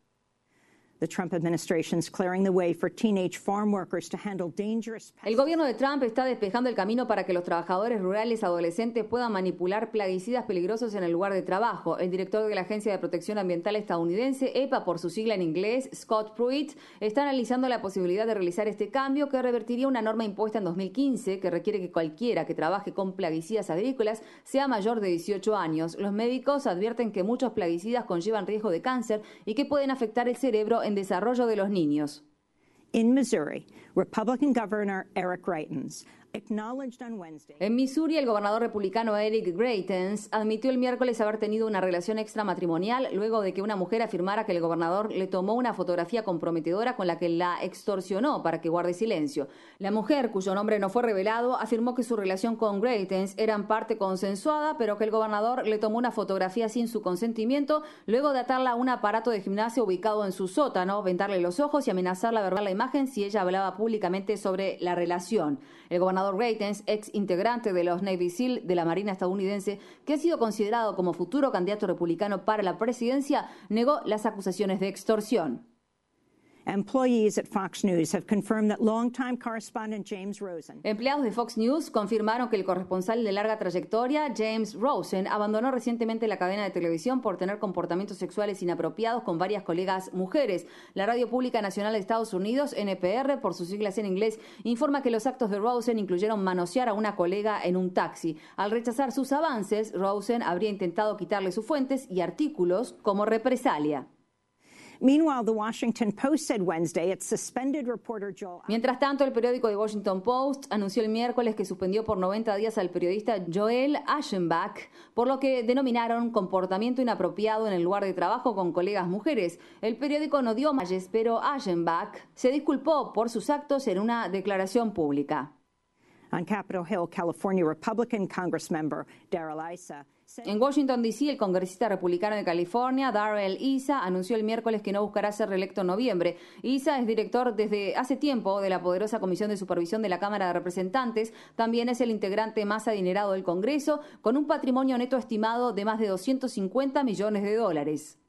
The Trump administration is clearing the way for teenage farm workers to handle dangerous pests. El gobierno de Trump está despejando el camino para que los trabajadores rurales adolescentes puedan manipular plaguicidas peligrosos en el lugar de trabajo. El director de la Agencia de Protección Ambiental estadounidense, E P A por su sigla en inglés, Scott Pruitt, está analizando la posibilidad de realizar este cambio que revertiría una norma impuesta en dos mil quince que requiere que cualquiera que trabaje con plaguicidas agrícolas sea mayor de dieciocho años. Los médicos advierten que muchos plaguicidas conllevan riesgo de cáncer y que pueden afectar el cerebro en desarrollo de los niños. In Missouri, Republican Governor Eric Greitens acknowledged on Wednesday. En Missouri, el gobernador republicano Eric Greitens admitió el miércoles haber tenido una relación extramatrimonial luego de que una mujer afirmara que el gobernador le tomó una fotografía comprometedora con la que la extorsionó para que guarde silencio. La mujer, cuyo nombre no fue revelado, afirmó que su relación con Greitens era en parte consensuada, pero que el gobernador le tomó una fotografía sin su consentimiento luego de atarla a un aparato de gimnasia ubicado en su sótano, vendarle los ojos y amenazarla a ver la imagen si ella hablaba públicamente sobre la relación. El gobernador Greitens, ex integrante de los Navy SEAL de la Marina estadounidense, que ha sido considerado como futuro candidato republicano para la presidencia, negó las acusaciones de extorsión. Employees at Fox News have confirmed that longtime correspondent James Rosen. Empleados de Fox News confirmaron que el corresponsal de larga trayectoria, James Rosen, abandonó recientemente la cadena de televisión por tener comportamientos sexuales inapropiados con varias colegas mujeres. La Radio Pública Nacional de Estados Unidos, N P R, por sus siglas en inglés, informa que los actos de Rosen incluyeron manosear a una colega en un taxi. Al rechazar sus avances, Rosen habría intentado quitarle sus fuentes y artículos como represalia. Meanwhile, the Washington Post said Wednesday it suspended reporter Joel. Mientras tanto, el periódico The Washington Post anunció el miércoles que suspendió por noventa días al periodista Joel Aschenbach por lo que denominaron comportamiento inapropiado en el lugar de trabajo con colegas mujeres. El periódico no dio detalles, pero Aschenbach se disculpó por sus actos en una declaración pública. On Capitol Hill, California Republican Congressmember Darrell Issa. En Washington, D C, el congresista republicano de California, Darrell Issa, anunció el miércoles que no buscará ser reelecto en noviembre. Issa es director desde hace tiempo de la poderosa Comisión de Supervisión de la Cámara de Representantes. También es el integrante más adinerado del Congreso, con un patrimonio neto estimado de más de doscientos cincuenta millones de dólares.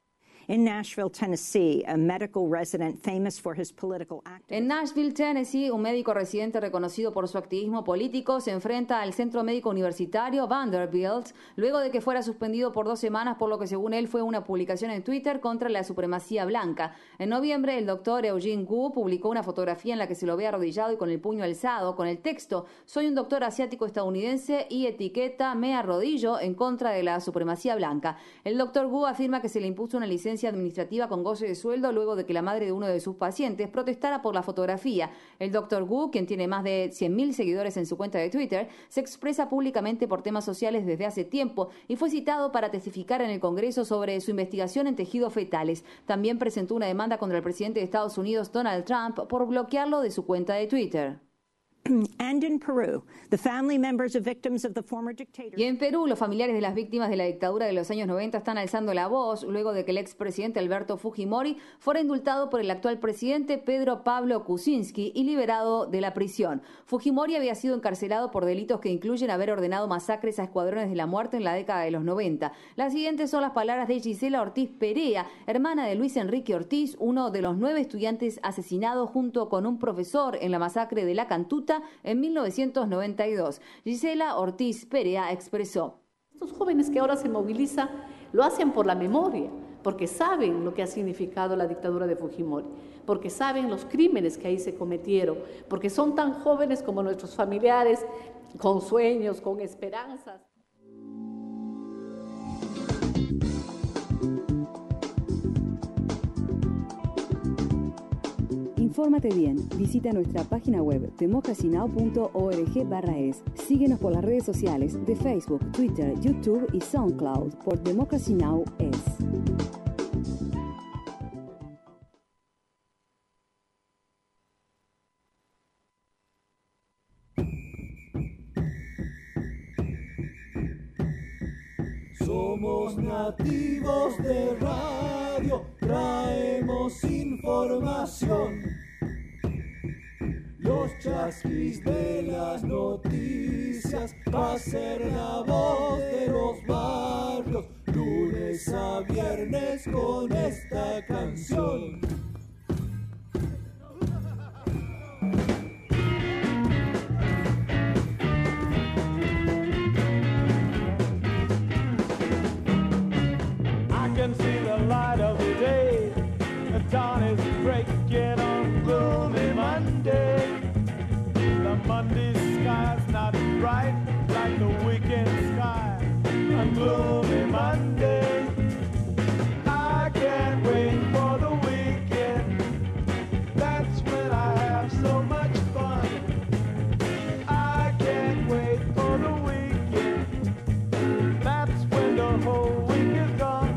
In Nashville, Tennessee, a medical resident famous for his political activism. En Nashville, Tennessee, un médico residente reconocido por su activismo político se enfrenta al Centro Médico Universitario Vanderbilt luego de que fuera suspendido por dos semanas por lo que según él fue una publicación en Twitter contra la supremacía blanca. En noviembre, el doctor Eugene Wu publicó una fotografía en la que se lo ve arrodillado y con el puño alzado con el texto «Soy un doctor asiático estadounidense» y etiqueta «Me arrodillo en contra de la supremacía blanca». El doctor Wu afirma que se le impuso una licencia administrativa con goce de sueldo luego de que la madre de uno de sus pacientes protestara por la fotografía. El doctor Wu, quien tiene más de cien mil seguidores en su cuenta de Twitter, se expresa públicamente por temas sociales desde hace tiempo y fue citado para testificar en el Congreso sobre su investigación en tejidos fetales. También presentó una demanda contra el presidente de Estados Unidos, Donald Trump, por bloquearlo de su cuenta de Twitter. And in Peru, the family members of victims of the former dictator. Y en Perú, los familiares de las víctimas de la dictadura de los años noventa están alzando la voz luego de que el expresidente Alberto Fujimori fuera indultado por el actual presidente Pedro Pablo Kuczynski y liberado de la prisión. Fujimori había sido encarcelado por delitos que incluyen haber ordenado masacres a escuadrones de la muerte en la década de los noventa. Las siguientes son las palabras de Gisela Ortiz Perea, hermana de Luis Enrique Ortiz, uno de los nueve estudiantes asesinados junto con un profesor en la masacre de La Cantuta en mil novecientos noventa y dos. Gisela Ortiz Perea expresó: estos jóvenes que ahora se movilizan lo hacen por la memoria, porque saben lo que ha significado la dictadura de Fujimori, porque saben los crímenes que ahí se cometieron, porque son tan jóvenes como nuestros familiares, con sueños, con esperanzas. Infórmate bien. Visita nuestra página web democracy now punto org barra es. Síguenos por las redes sociales de Facebook, Twitter, YouTube y SoundCloud por Democracy Now! Es. Somos nativos de radio, traemos información. Los chasquis de las noticias va a ser la voz de los barrios, lunes a viernes con esta canción. See the light of the day, the dawn is breaking on gloomy Monday. The Monday sky's not bright like the weekend sky on gloomy Monday. I can't wait for the weekend, that's when I have so much fun. I can't wait for the weekend, that's when the whole week is gone.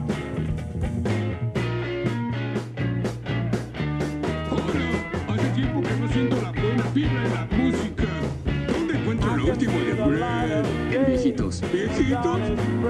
Tiempo que no siento la buena vibra en la música. ¿Dónde encuentro lo último de Blur? En viejitos. ¿Viejitos?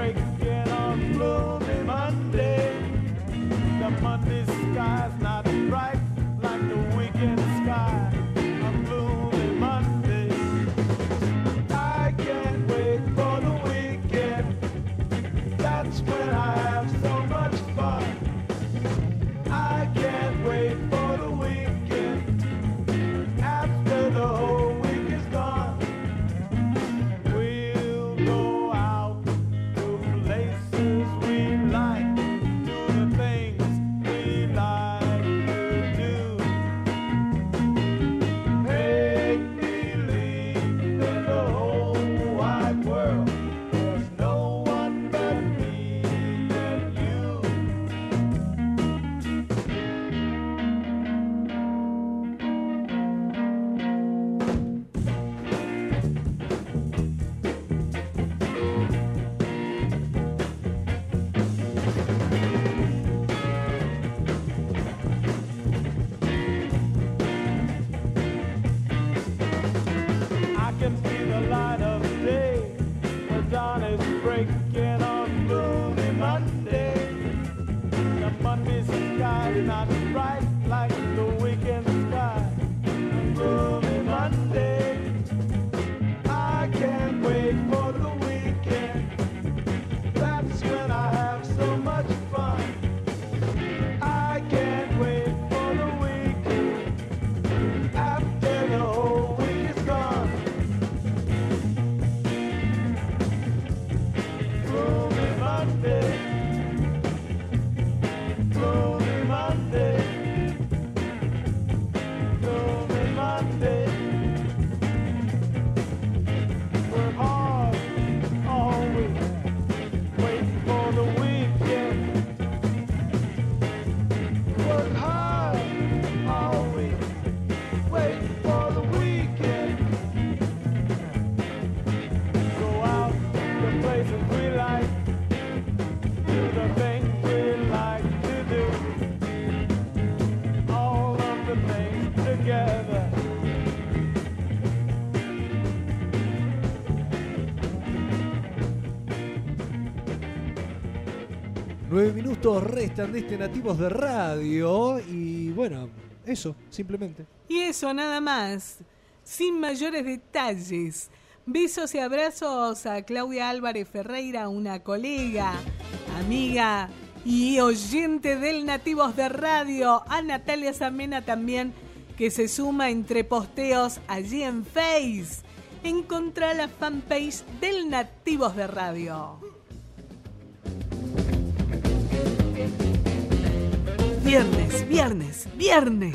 Nueve minutos restan de este Nativos de Radio y bueno, eso, simplemente. Y eso, nada más, sin mayores detalles. Besos y abrazos a Claudia Álvarez Ferreira, una colega, amiga y oyente del Nativos de Radio. A Natalia Zamena también, que se suma entre posteos allí en Face. Encontrá la fanpage del Nativos de Radio. Viernes, viernes, viernes.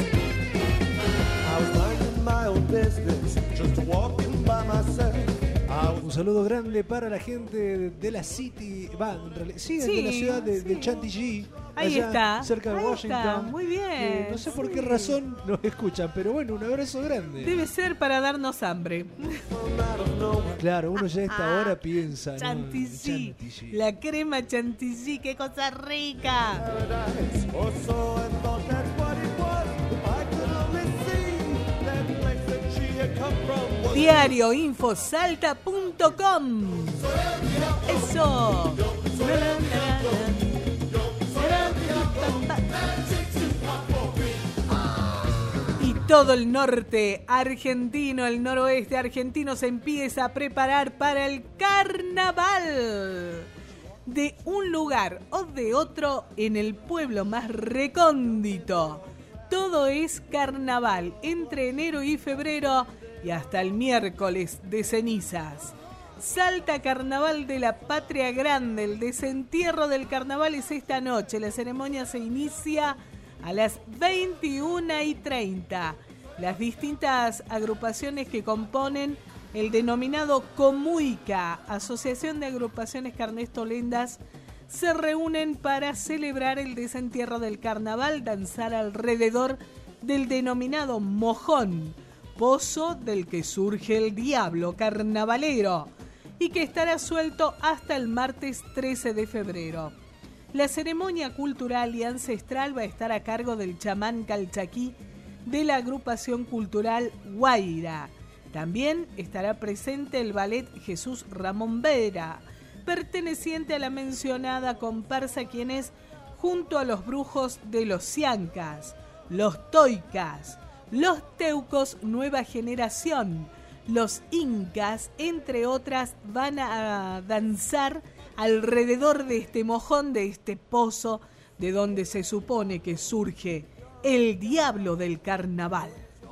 Un saludo grande para la gente de la City, va, en realidad, sí, Sí, de la ciudad de, sí. de Chantilly, Ahí allá, está. cerca de Ahí Washington. está, muy bien. Eh, no sé por sí. qué razón nos escuchan, pero bueno, un abrazo grande. Debe ser para darnos hambre. Claro, uno ya a esta hora piensa, ¿no? Chantilly. La crema chantilly, qué cosa rica. Diario info salta punto com. Eso. Y todo el norte argentino, el noroeste argentino se empieza a preparar para el carnaval. De un lugar o de otro en el pueblo más recóndito. Todo es carnaval entre enero y febrero y hasta el miércoles de cenizas. Salta Carnaval de la Patria Grande. El desentierro del carnaval es esta noche. La ceremonia se inicia a las veintiuna y treinta. Las distintas agrupaciones que componen el denominado Comuica, Asociación de Agrupaciones Carnestolendas, se reúnen para celebrar el desentierro del carnaval, danzar alrededor del denominado mojón, pozo del que surge el diablo carnavalero y que estará suelto hasta el martes trece de febrero. La ceremonia cultural y ancestral va a estar a cargo del chamán calchaquí de la agrupación cultural Guaira. También estará presente el ballet Jesús Ramón Vera, perteneciente a la mencionada comparsa, quienes, junto a los brujos de los Ciancas, los Toicas, los Teucos Nueva Generación, los Incas, entre otras, van a danzar alrededor de este mojón, de este pozo, de donde se supone que surge el diablo del carnaval.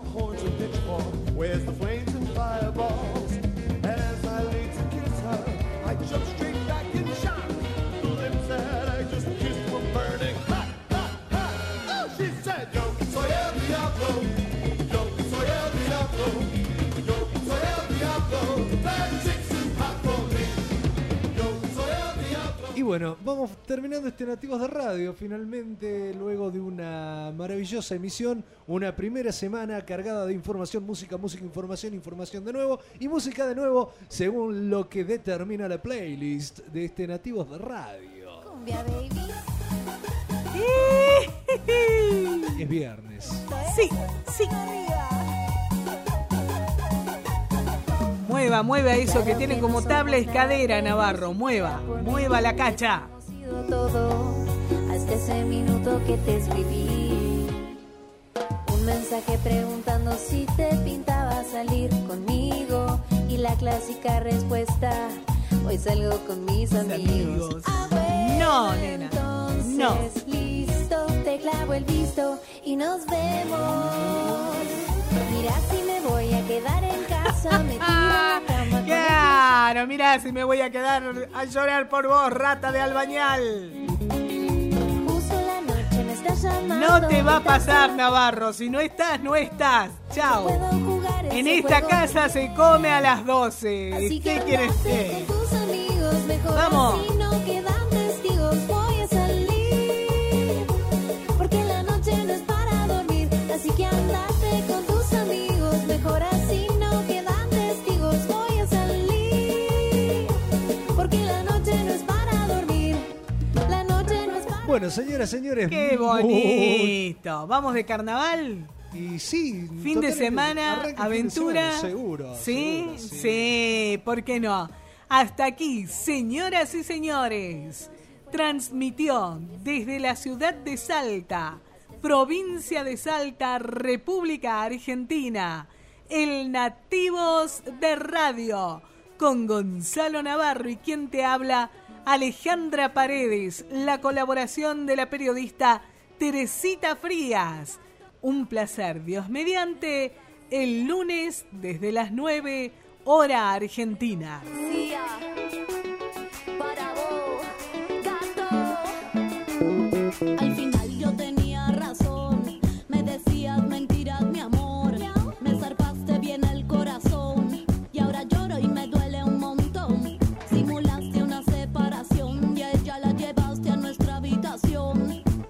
Y bueno, vamos terminando este Nativos de Radio, finalmente, luego de una maravillosa emisión, una primera semana cargada de información, música, música, información, información de nuevo, y música de nuevo, según lo que determina la playlist de este Nativos de Radio. Cumbia, baby. Es viernes. Sí, sí. Mueva, mueva eso que tiene como tabla es cadera, Navarro. Mueva, mueva la cacha. Todo hasta ese minuto que te escribí. Un mensaje preguntando si te pintaba salir conmigo. Y la clásica respuesta: hoy salgo con mis amigos. Ah, bueno, no, nena. Entonces, no. Listo, te clavo el visto y nos vemos. Mira si me voy a quedar en casa, me tiro a la cama. Claro, mira si me voy a quedar a llorar por vos, rata de albañal. Justo la noche me estás llamando. No te va a pasar, Navarro. Si no estás, no estás. Chao. En esta casa se come a las doce. Así ¿Qué que quieres andate que? con tus amigos, mejor Vamos. así no quedan testigos. Voy a salir porque la noche no es para dormir. Así que andate con tus amigos, mejor así no quedan testigos. Voy a salir porque la noche no es para dormir. La noche no es para... Bueno, señoras, señores. ¡Qué bonito! ¿Vamos de carnaval? Y sí. Fin de totalmente. semana, Arranque el aventura. fin de semana, seguro. ¿Sí? seguro, sí. Sí, ¿por qué no? Hasta aquí, señoras y señores. Transmitió desde la ciudad de Salta, provincia de Salta, República Argentina, el Nativos de Radio, con Gonzalo Navarro y quien te habla, Alejandra Paredes, la colaboración de la periodista Teresita Frías. Un placer, Dios mediante, el lunes desde las nueve, hora argentina. Para vos, gato. Al final yo tenía razón. Me decías mentiras, mi amor. Me zarpaste bien el corazón. Y ahora lloro y me duele un montón. Simulaste una separación y a ella la llevaste a nuestra habitación.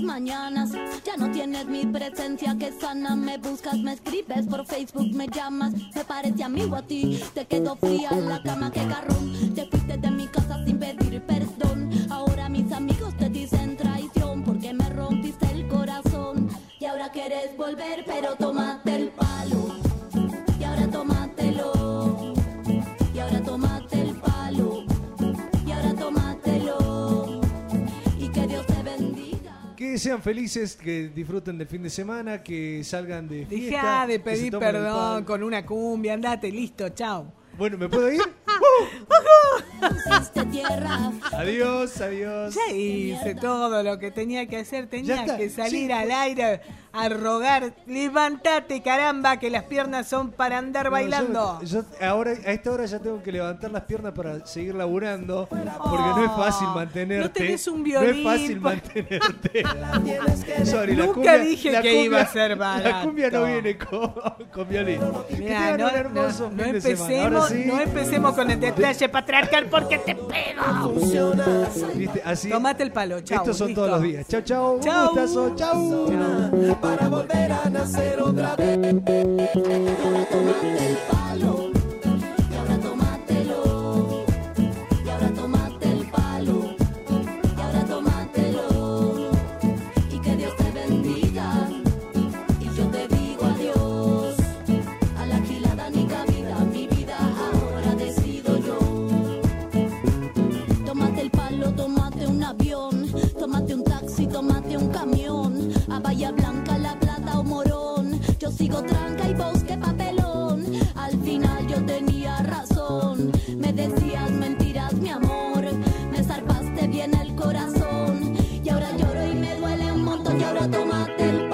mañanas. Ya no tienes mi presencia que sana. Me buscas, me escribes por Facebook, me llamas. Me parece amigo a ti, te quedo fría en la cama, qué garrón. Te fuiste de mi casa sin pedir perdón. Ahora mis amigos te dicen traición porque me rompiste el corazón. Y ahora quieres volver, pero tómate el palo. Y ahora tómatelo. Y ahora tómate el palo. Y ahora tómatelo. Y que Dios te bendiga. Que sean felices, que disfruten del fin de semana, que salgan de fiesta. Deja de que se pedir tomen el perdón pan. con una cumbia, andate, listo, chao. Bueno, ¿me puedo ir? Pusiste tierra. Adiós, adiós. Ya hice todo lo que tenía que hacer, Ya tenía está, que salir sí. al aire a rogar, levántate caramba, que las piernas son para andar No, bailando. Yo, yo ahora, a esta hora ya tengo que levantar las piernas para seguir laburando, porque no es fácil mantenerte. No tenés un violín, No es fácil por- mantenerte. Sorry, la Nunca cumbia- dije la que cumbia- iba a ser La barato. cumbia no viene con, con violín. Que Mirá, tengan no, un hermoso no, no fin de semana. Ahora empecemos, sí. no empecemos con el detalle patriarcal porque te pego. ¿Viste? Así, Tomate el palo, chao. estos son listo. todos los días. Chau, chau. Chau. Un gustazo. Chau. Para volver a nacer otra vez. Y ahora tómate el palo. Y ahora tómatelo. Y ahora tómate el palo. Y ahora tómatelo. Y que Dios te bendiga. Y yo te digo adiós. A la gilada ni cabida. Mi vida ahora decido yo. Tómate el palo, tómate un avión. Tómate un taxi, tómate un camión. A Bahía Blanca, La Plata o Morón. Yo sigo tranca y vos qué papelón. Al final yo tenía razón. Me decías mentiras, mi amor. Me zarpaste bien el corazón. Y ahora lloro y me duele un montón. Y ahora tómate el